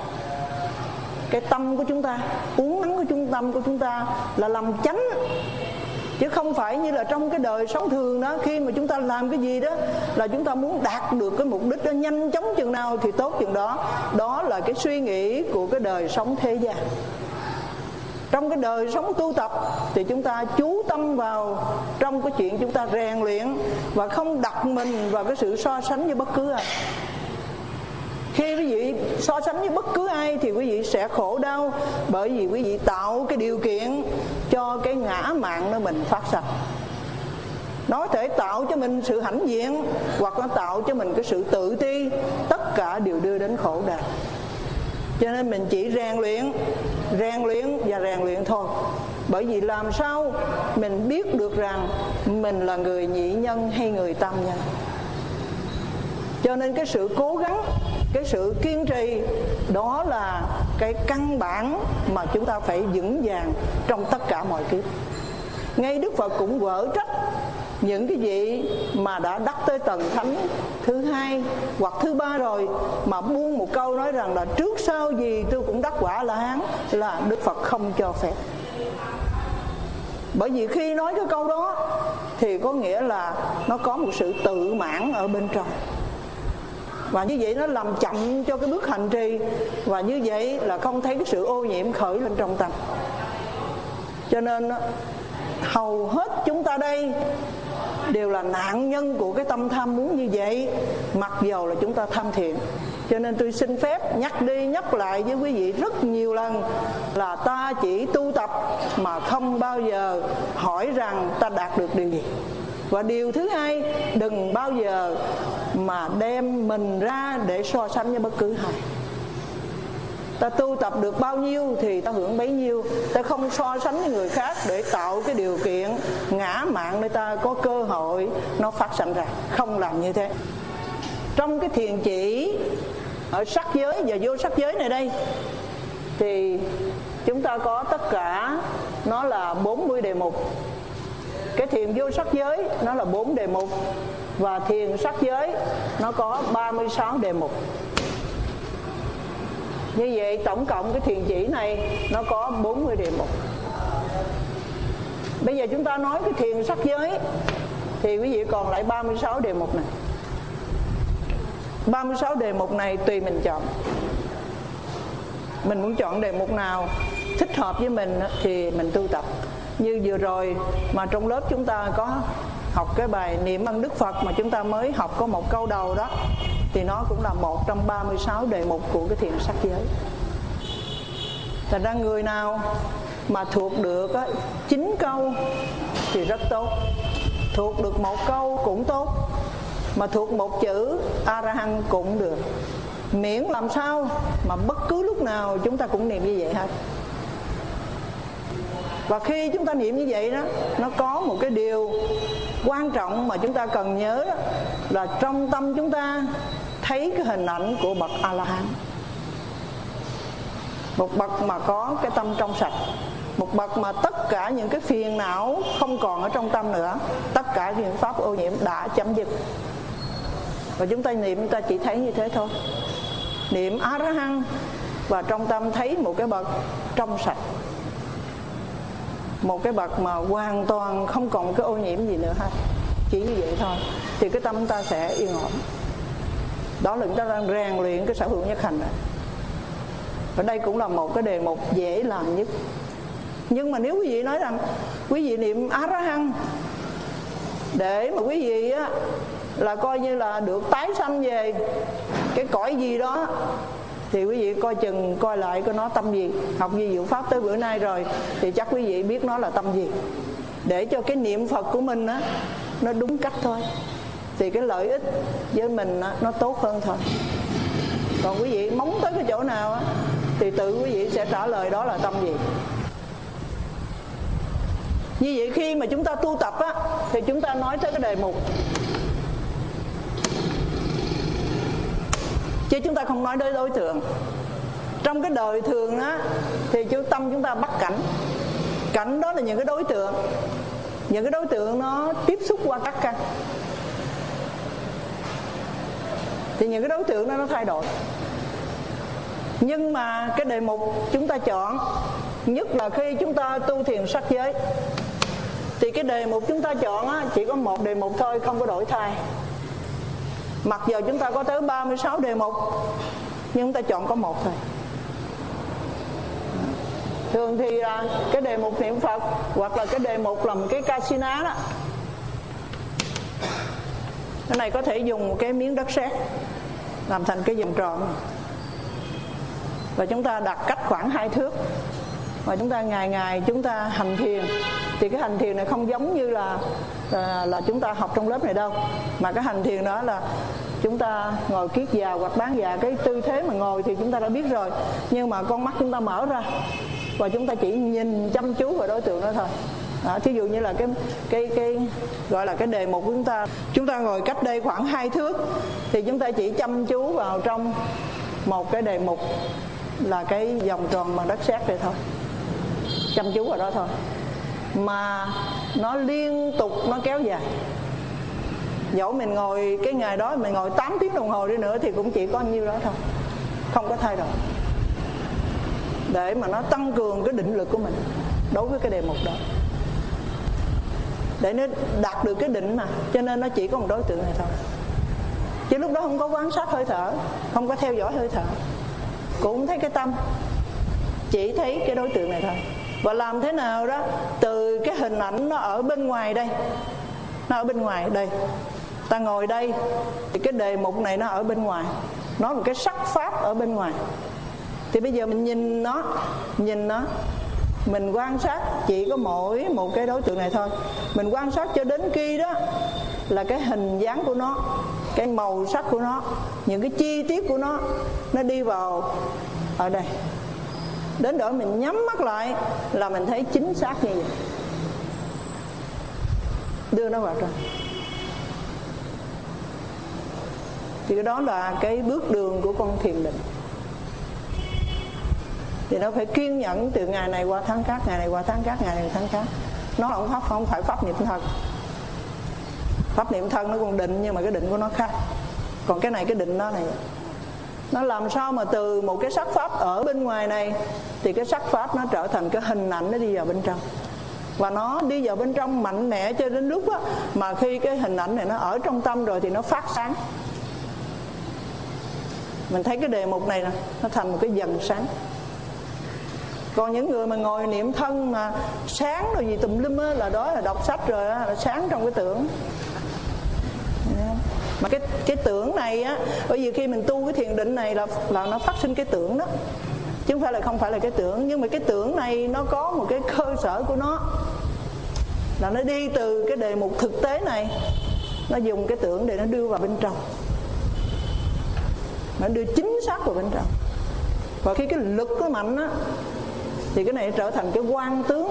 cái tâm của chúng ta, uốn nắn cái trung tâm của chúng ta là làm chánh, chứ không phải như là trong cái đời sống thường đó, khi mà chúng ta làm cái gì đó là chúng ta muốn đạt được cái mục đích đó nhanh chóng chừng nào thì tốt chừng đó. Đó là cái suy nghĩ của cái đời sống thế gian. Trong cái đời sống tu tập thì chúng ta chú tâm vào trong cái chuyện chúng ta rèn luyện và không đặt mình vào cái sự so sánh với bất cứ ai. Khi quý vị so sánh với bất cứ ai thì quý vị sẽ khổ đau, bởi vì quý vị tạo cái điều kiện cho cái ngã mạn nó mình phát sinh. Nó có thể tạo cho mình sự hãnh diện, hoặc nó tạo cho mình cái sự tự ti, tất cả đều đưa đến khổ đau. Cho nên mình chỉ rèn luyện và rèn luyện thôi. Bởi vì làm sao mình biết được rằng mình là người nhị nhân hay người tam nhân. Cho nên cái sự cố gắng, cái sự kiên trì, đó là cái căn bản mà chúng ta phải vững vàng trong tất cả mọi kiếp. Ngay Đức Phật cũng quở trách những cái vị mà đã đắc tới tầng thánh thứ hai hoặc thứ ba rồi, mà buông một câu nói rằng là trước sau gì tôi cũng đắc quả La-hán, là Đức Phật không cho phép. Bởi vì khi nói cái câu đó thì có nghĩa là nó có một sự tự mãn ở bên trong, và như vậy nó làm chậm cho cái bước hành trì, và như vậy là không thấy cái sự ô nhiễm khởi lên trong tâm. Cho nên hầu hết chúng ta đây đều là nạn nhân của cái tâm tham muốn như vậy, mặc dầu là chúng ta tham thiện. Cho nên tôi xin phép nhắc đi nhắc lại với quý vị rất nhiều lần là ta chỉ tu tập mà không bao giờ hỏi rằng ta đạt được điều gì. Và điều thứ hai, đừng bao giờ mà đem mình ra để so sánh với bất cứ ai. Ta tu tập được bao nhiêu thì ta hưởng bấy nhiêu. Ta không so sánh với người khác để tạo cái điều kiện ngã mạn để ta có cơ hội nó phát sinh ra. Không làm như thế. Trong cái thiền chỉ ở sắc giới và vô sắc giới này đây thì chúng ta có tất cả nó là 40 đề mục. Cái thiền vô sắc giới nó là 4 đề mục, và thiền sắc giới nó có 36 đề mục. Như vậy tổng cộng cái thiền chỉ này nó có 40 đề mục. Bây giờ chúng ta nói cái thiền sắc giới thì quý vị còn lại 36 đề mục này. 36 đề mục này tùy mình chọn. Mình muốn chọn đề mục nào thích hợp với mình thì mình tu tập. Như vừa rồi mà trong lớp chúng ta có học cái bài niệm ân Đức Phật mà chúng ta mới học có một câu đầu đó, thì nó cũng là một trong 36 đề mục của cái thiền sắc giới. Thành ra người nào mà thuộc được 9 câu thì rất tốt, thuộc được 1 câu cũng tốt, mà thuộc 1 chữ A-la-hán cũng được, miễn làm sao mà bất cứ lúc nào chúng ta cũng niệm như vậy hết. Và khi chúng ta niệm như vậy đó, nó có một cái điều quan trọng mà chúng ta cần nhớ đó, là trong tâm chúng ta thấy cái hình ảnh của bậc A-la-hán, một bậc mà có cái tâm trong sạch, một bậc mà tất cả những cái phiền não không còn ở trong tâm nữa, tất cả những pháp ô nhiễm đã chấm dứt. Và chúng ta niệm, chúng ta chỉ thấy như thế thôi, niệm A-la-hán và trong tâm thấy một cái bậc trong sạch, một cái bậc mà hoàn toàn không còn cái ô nhiễm gì nữa hết, chỉ như vậy thôi thì cái tâm chúng ta sẽ yên ổn. Đó là chúng ta đang rèn luyện cái sở hữu nhất hành này. Và đây cũng là một cái đề mục dễ làm nhất. Nhưng mà nếu quý vị nói rằng quý vị niệm A-la-hán để mà quý vị á, là coi như là được tái sanh về cái cõi gì đó, thì quý vị coi chừng coi lại coi nó tâm gì. Học Di Diệu Pháp tới bữa nay rồi thì chắc quý vị biết nó là tâm gì, để cho cái niệm Phật của mình á, nó đúng cách thôi, thì cái lợi ích với mình á, nó tốt hơn thôi. Còn quý vị móng tới cái chỗ nào á, thì tự quý vị sẽ trả lời đó là tâm gì. Như vậy khi mà chúng ta tu tập á, thì chúng ta nói tới cái đề mục, chứ chúng ta không nói tới đối tượng. Trong cái đời thường á, thì tâm chúng ta bắt cảnh. Cảnh đó là những cái đối tượng. Những cái đối tượng nó tiếp xúc qua các căn, thì những cái đối tượng đó nó thay đổi. Nhưng mà cái đề mục chúng ta chọn, nhất là khi chúng ta tu thiền sắc giới, thì cái đề mục chúng ta chọn á, chỉ có 1 đề mục thôi, không có đổi thay. Mặc dù chúng ta có tới 36 đề mục, nhưng chúng ta chọn có 1 thôi. Thường thì cái đề mục niệm Phật hoặc là cái đề mục làm cái Kasina đó, cái này có thể dùng một cái miếng đất sét làm thành cái vòng tròn, và chúng ta đặt cách khoảng 2 thước, và chúng ta ngày chúng ta hành thiền. Thì cái hành thiền này không giống như là chúng ta học trong lớp này đâu, mà cái hành thiền đó là chúng ta ngồi kiết già hoặc bán già. Cái tư thế mà ngồi thì chúng ta đã biết rồi, nhưng mà con mắt chúng ta mở ra và chúng ta chỉ nhìn chăm chú vào đối tượng đó thôi. Thí dụ như là cái gọi là cái đề mục của chúng ta ngồi cách đây khoảng 2 thước, thì chúng ta chỉ chăm chú vào trong một cái đề mục là cái vòng tròn bằng đất sét này thôi, chăm chú vào đó thôi, mà nó liên tục nó kéo dài. Dẫu mình ngồi cái ngày đó mình ngồi 8 tiếng đồng hồ đi nữa thì cũng chỉ có nhiêu đó thôi, không có thay đổi, để mà nó tăng cường cái định lực của mình đối với cái đề mục đó, để nó đạt được cái định mà. Cho nên nó chỉ có một đối tượng này thôi, chứ lúc đó không có quan sát hơi thở, không có theo dõi hơi thở, cũng không thấy cái tâm, chỉ thấy cái đối tượng này thôi. Và làm thế nào đó từ cái hình ảnh nó ở bên ngoài đây, nó ở bên ngoài đây, ta ngồi đây thì cái đề mục này nó ở bên ngoài, nó một cái sắc pháp ở bên ngoài. Thì bây giờ mình nhìn nó, mình quan sát chỉ có mỗi một cái đối tượng này thôi. Mình quan sát cho đến khi đó là cái hình dáng của nó, cái màu sắc của nó, những cái chi tiết của nó đi vào ở đây. Đến đó mình nhắm mắt lại là mình thấy chính xác như vậy, đưa nó vào trong. Thì cái đó là cái bước đường của con thiền định. Thì nó phải kiên nhẫn từ ngày này qua tháng khác, ngày này qua tháng khác, ngày này qua tháng khác. Nó không phải pháp niệm thân. Pháp niệm thân nó còn định, nhưng mà cái định của nó khác. Còn cái này cái định nó này, nó làm sao mà từ một cái sắc pháp ở bên ngoài này, thì cái sắc pháp nó trở thành cái hình ảnh, nó đi vào bên trong. Và nó đi vào bên trong mạnh mẽ cho đến lúc á, mà khi cái hình ảnh này nó ở trong tâm rồi thì nó phát sáng. Mình thấy cái đề mục này nè, nó thành một cái dần sáng. Còn những người mà ngồi niệm thân mà sáng rồi gì tùm lum á, là đó là đọc sách rồi á, là sáng trong cái tưởng. Mà cái tưởng này á, bởi vì khi mình tu cái thiền định này là nó phát sinh cái tưởng đó. chứ không phải là cái tưởng. Nhưng mà cái tưởng này nó có một cái cơ sở của nó, là nó đi từ cái đề mục thực tế này, nó dùng cái tưởng để nó đưa vào bên trong, nó đưa chính xác vào bên trong. Và khi cái lực nó mạnh á, thì cái này trở thành cái quang tướng,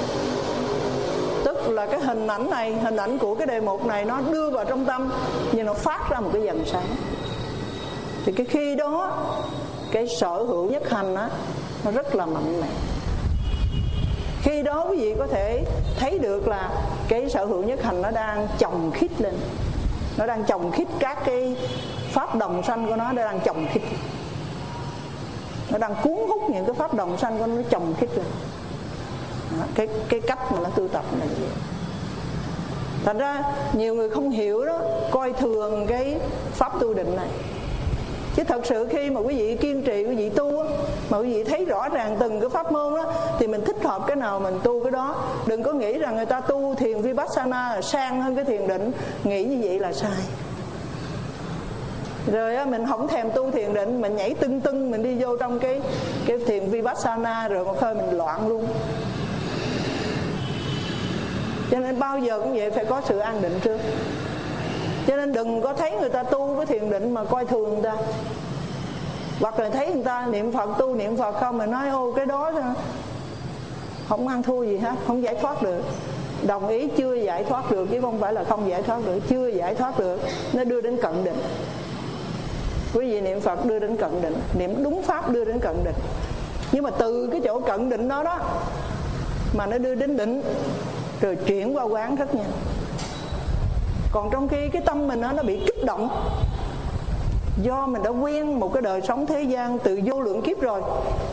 tức là cái hình ảnh này, hình ảnh của cái đề mục này nó đưa vào trong tâm, nhưng nó phát ra một cái dần sáng. Thì cái khi đó cái sở hữu nhất hành á, nó rất là mạnh mẽ. Khi đó quý vị có thể thấy được là cái sở hữu nhất hành nó đang chồng khít lên, nó đang chồng khít các cái pháp đồng sanh của nó đang chồng khít, nó đang cuốn hút những cái pháp đồng sanh của nó chồng khít lên. Đó, cái cách mà nó tu tập là như vậy. Thành ra nhiều người không hiểu đó, coi thường cái pháp tu định này. Chứ thật sự khi mà quý vị kiên trì, quý vị tu mà quý vị thấy rõ ràng từng cái pháp môn đó, thì mình thích hợp cái nào mình tu cái đó. Đừng có nghĩ rằng người ta tu thiền Vipassana là sang hơn cái thiền định, nghĩ như vậy là sai. Rồi mình không thèm tu thiền định, mình nhảy tưng mình đi vô trong cái thiền Vipassana, rồi một hơi mình loạn luôn. Cho nên bao giờ cũng vậy, phải có sự an định trước. Cho nên đừng có thấy người ta tu cái thiền định mà coi thường người ta. Hoặc là thấy người ta niệm Phật, tu niệm Phật không, mà nói ô cái đó không ăn thua gì hết, không giải thoát được. Đồng ý chưa giải thoát được, chứ không phải là không giải thoát được, chưa giải thoát được. Nó đưa đến cận định. Quý vị niệm Phật đưa đến cận định, niệm đúng pháp đưa đến cận định. Nhưng mà từ cái chỗ cận định đó đó mà nó đưa đến định, rồi chuyển qua quán rất nhanh. Còn trong khi cái tâm mình nó bị kích động, do mình đã quen một cái đời sống thế gian từ vô lượng kiếp rồi,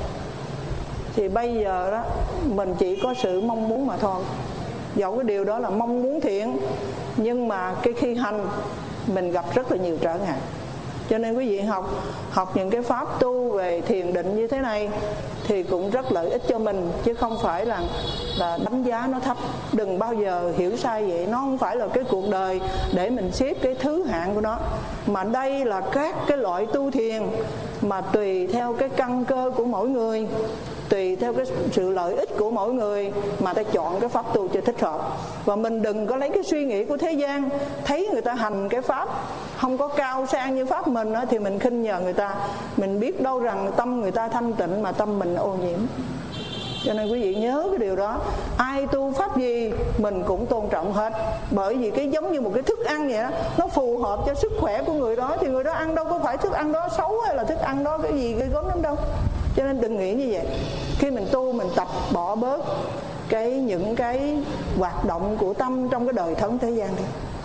thì bây giờ đó mình chỉ có sự mong muốn mà thôi. Dẫu cái điều đó là mong muốn thiện, nhưng mà cái khi hành mình gặp rất là nhiều trở ngại. Cho nên quý vị học những cái pháp tu về thiền định như thế này thì cũng rất lợi ích cho mình, chứ không phải là đánh giá nó thấp. Đừng bao giờ hiểu sai vậy. Nó không phải là cái cuộc đời để mình xếp cái thứ hạng của nó, mà đây là các cái loại tu thiền mà tùy theo cái căn cơ của mỗi người, tùy theo cái sự lợi ích của mỗi người mà ta chọn cái pháp tu cho thích hợp. Và mình đừng có lấy cái suy nghĩ của thế gian, thấy người ta hành cái pháp không có cao sang như pháp mình đó, thì mình khinh nhờ người ta. Mình biết đâu rằng tâm người ta thanh tịnh mà tâm mình ô nhiễm. Cho nên quý vị nhớ cái điều đó. Ai tu pháp gì mình cũng tôn trọng hết. Bởi vì cái giống như một cái thức ăn vậy đó, nó phù hợp cho sức khỏe của người đó, thì người đó ăn đâu có phải thức ăn đó xấu hay là thức ăn đó cái gì gây gớm lắm đâu. Cho nên đừng nghĩ như vậy. Khi mình tu mình tập bỏ bớt những cái hoạt động của tâm trong cái đời sống thế gian đi.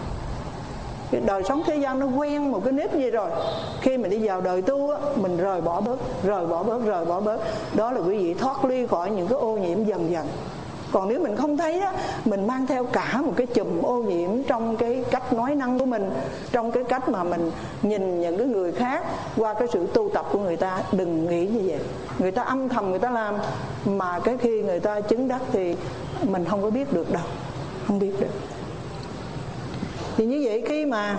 Cái đời sống thế gian nó quen một cái nếp như rồi. Khi mình đi vào đời tu á, mình rời bỏ bớt. Đó là quý vị thoát ly khỏi những cái ô nhiễm dần dần. Còn nếu mình không thấy á, mình mang theo cả một cái chùm ô nhiễm trong cái cách nói năng của mình, trong cái cách mà mình nhìn những cái người khác qua cái sự tu tập của người ta. Đừng nghĩ như vậy. Người ta âm thầm người ta làm, mà cái khi người ta chứng đắc thì mình không có biết được đâu. Không biết được. Thì như vậy khi mà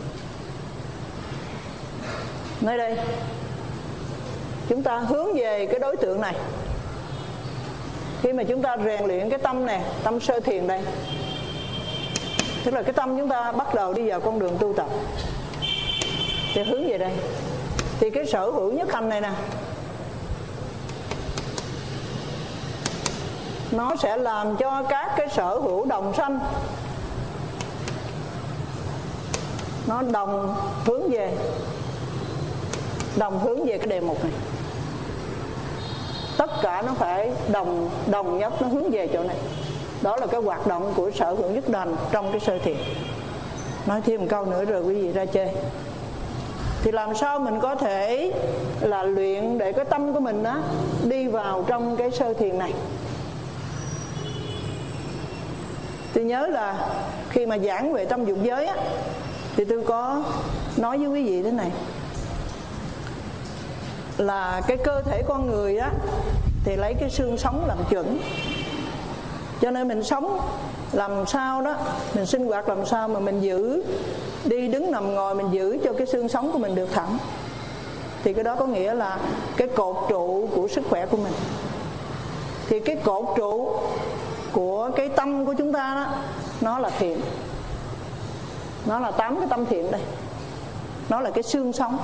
nơi đây chúng ta hướng về cái đối tượng này, khi mà chúng ta rèn luyện cái tâm này, tâm sơ thiền đây, tức là cái tâm chúng ta bắt đầu đi vào con đường tu tập, thì hướng về đây. Thì cái sở hữu nhất hành này nè, nó sẽ làm cho các cái sở hữu đồng sanh nó đồng hướng về cái đề mục này. Tất cả nó phải đồng nhất, nó hướng về chỗ này. Đó là cái hoạt động của sở hữu nhất hành trong cái sơ thiền. Nói thêm một câu nữa rồi quý vị ra chơi. Thì làm sao mình có thể là luyện để cái tâm của mình đó đi vào trong cái sơ thiền này? Tôi nhớ là khi mà giảng về tâm dục giới á, thì tôi có nói với quý vị thế này, là cái cơ thể con người á thì lấy cái xương sống làm chuẩn. Cho nên mình sống làm sao đó, mình sinh hoạt làm sao mà mình giữ, đi đứng nằm ngồi mình giữ cho cái xương sống của mình được thẳng. thì cái đó có nghĩa là cái cột trụ của sức khỏe của mình. Thì cái cột trụ của cái tâm của chúng ta đó, nó là thiện. Nó là 8 cái tâm thiện đây. Nó là cái xương sống.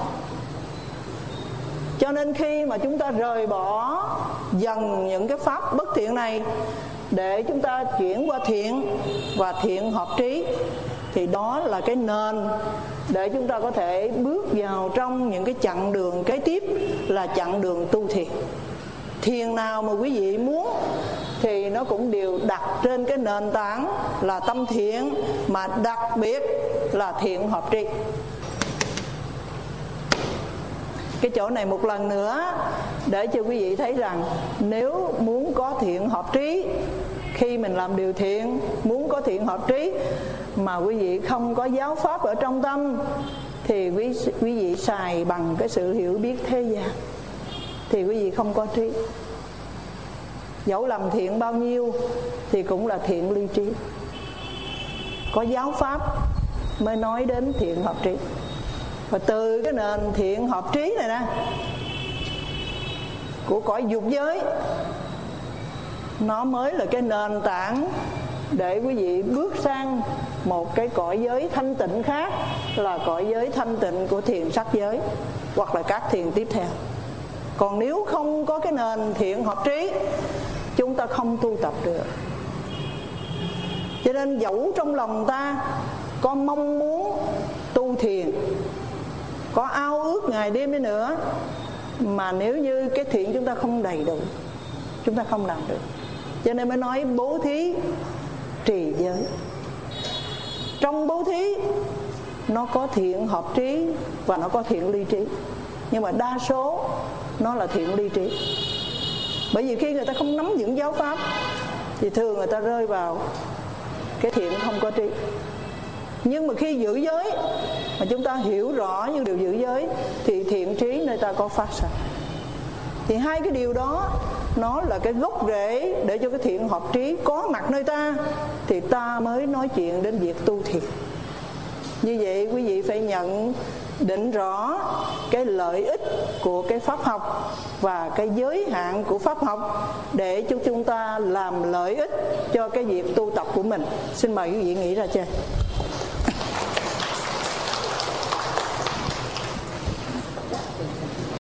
Cho nên khi mà chúng ta rời bỏ dần những cái pháp bất thiện này để chúng ta chuyển qua thiện và thiện hợp trí, thì đó là cái nền để chúng ta có thể bước vào trong những cái chặng đường kế tiếp là chặng đường tu thiền. Thiền nào mà quý vị muốn thì nó cũng đều đặt trên cái nền tảng là tâm thiện, mà đặc biệt là thiện hợp tri. Cái chỗ này một lần nữa để cho quý vị thấy rằng nếu muốn có thiện hợp trí, khi mình làm điều thiện, muốn có thiện hợp trí mà quý vị không có giáo pháp ở trong tâm, thì quý vị xài bằng cái sự hiểu biết thế gian, thì quý vị không có trí. Dẫu làm thiện bao nhiêu thì cũng là thiện ly trí. Có giáo pháp mới nói đến thiện hợp trí. Và từ cái nền thiện hợp trí này nè, của cõi dục giới, nó mới là cái nền tảng để quý vị bước sang một cái cõi giới thanh tịnh khác, là cõi giới thanh tịnh của thiền sắc giới hoặc là các thiền tiếp theo. Còn nếu không có cái nền thiện hợp trí, chúng ta không tu tập được. Cho nên dẫu trong lòng ta có mong muốn tu thiền, có ao ước ngày đêm đi nữa, mà nếu như cái thiện chúng ta không đầy đủ, chúng ta không làm được. Cho nên mới nói bố thí trì giới. Trong bố thí nó có thiện hợp trí và nó có thiện ly trí, nhưng mà đa số nó là thiện ly trí. Bởi vì khi người ta không nắm vững giáo pháp thì thường người ta rơi vào cái thiện không có trí. Nhưng mà khi giữ giới mà chúng ta hiểu rõ những điều giữ giới thì thiện trí nơi ta có phát sinh. Thì hai cái điều đó nó là cái gốc rễ để cho cái thiện hợp trí có mặt nơi ta, thì ta mới nói chuyện đến việc tu thiền. Như vậy quý vị phải nhận định rõ cái lợi ích của cái pháp học và cái giới hạn của pháp học để cho chúng ta làm lợi ích cho cái việc tu tập của mình. Xin mời quý vị nghĩ ra trên.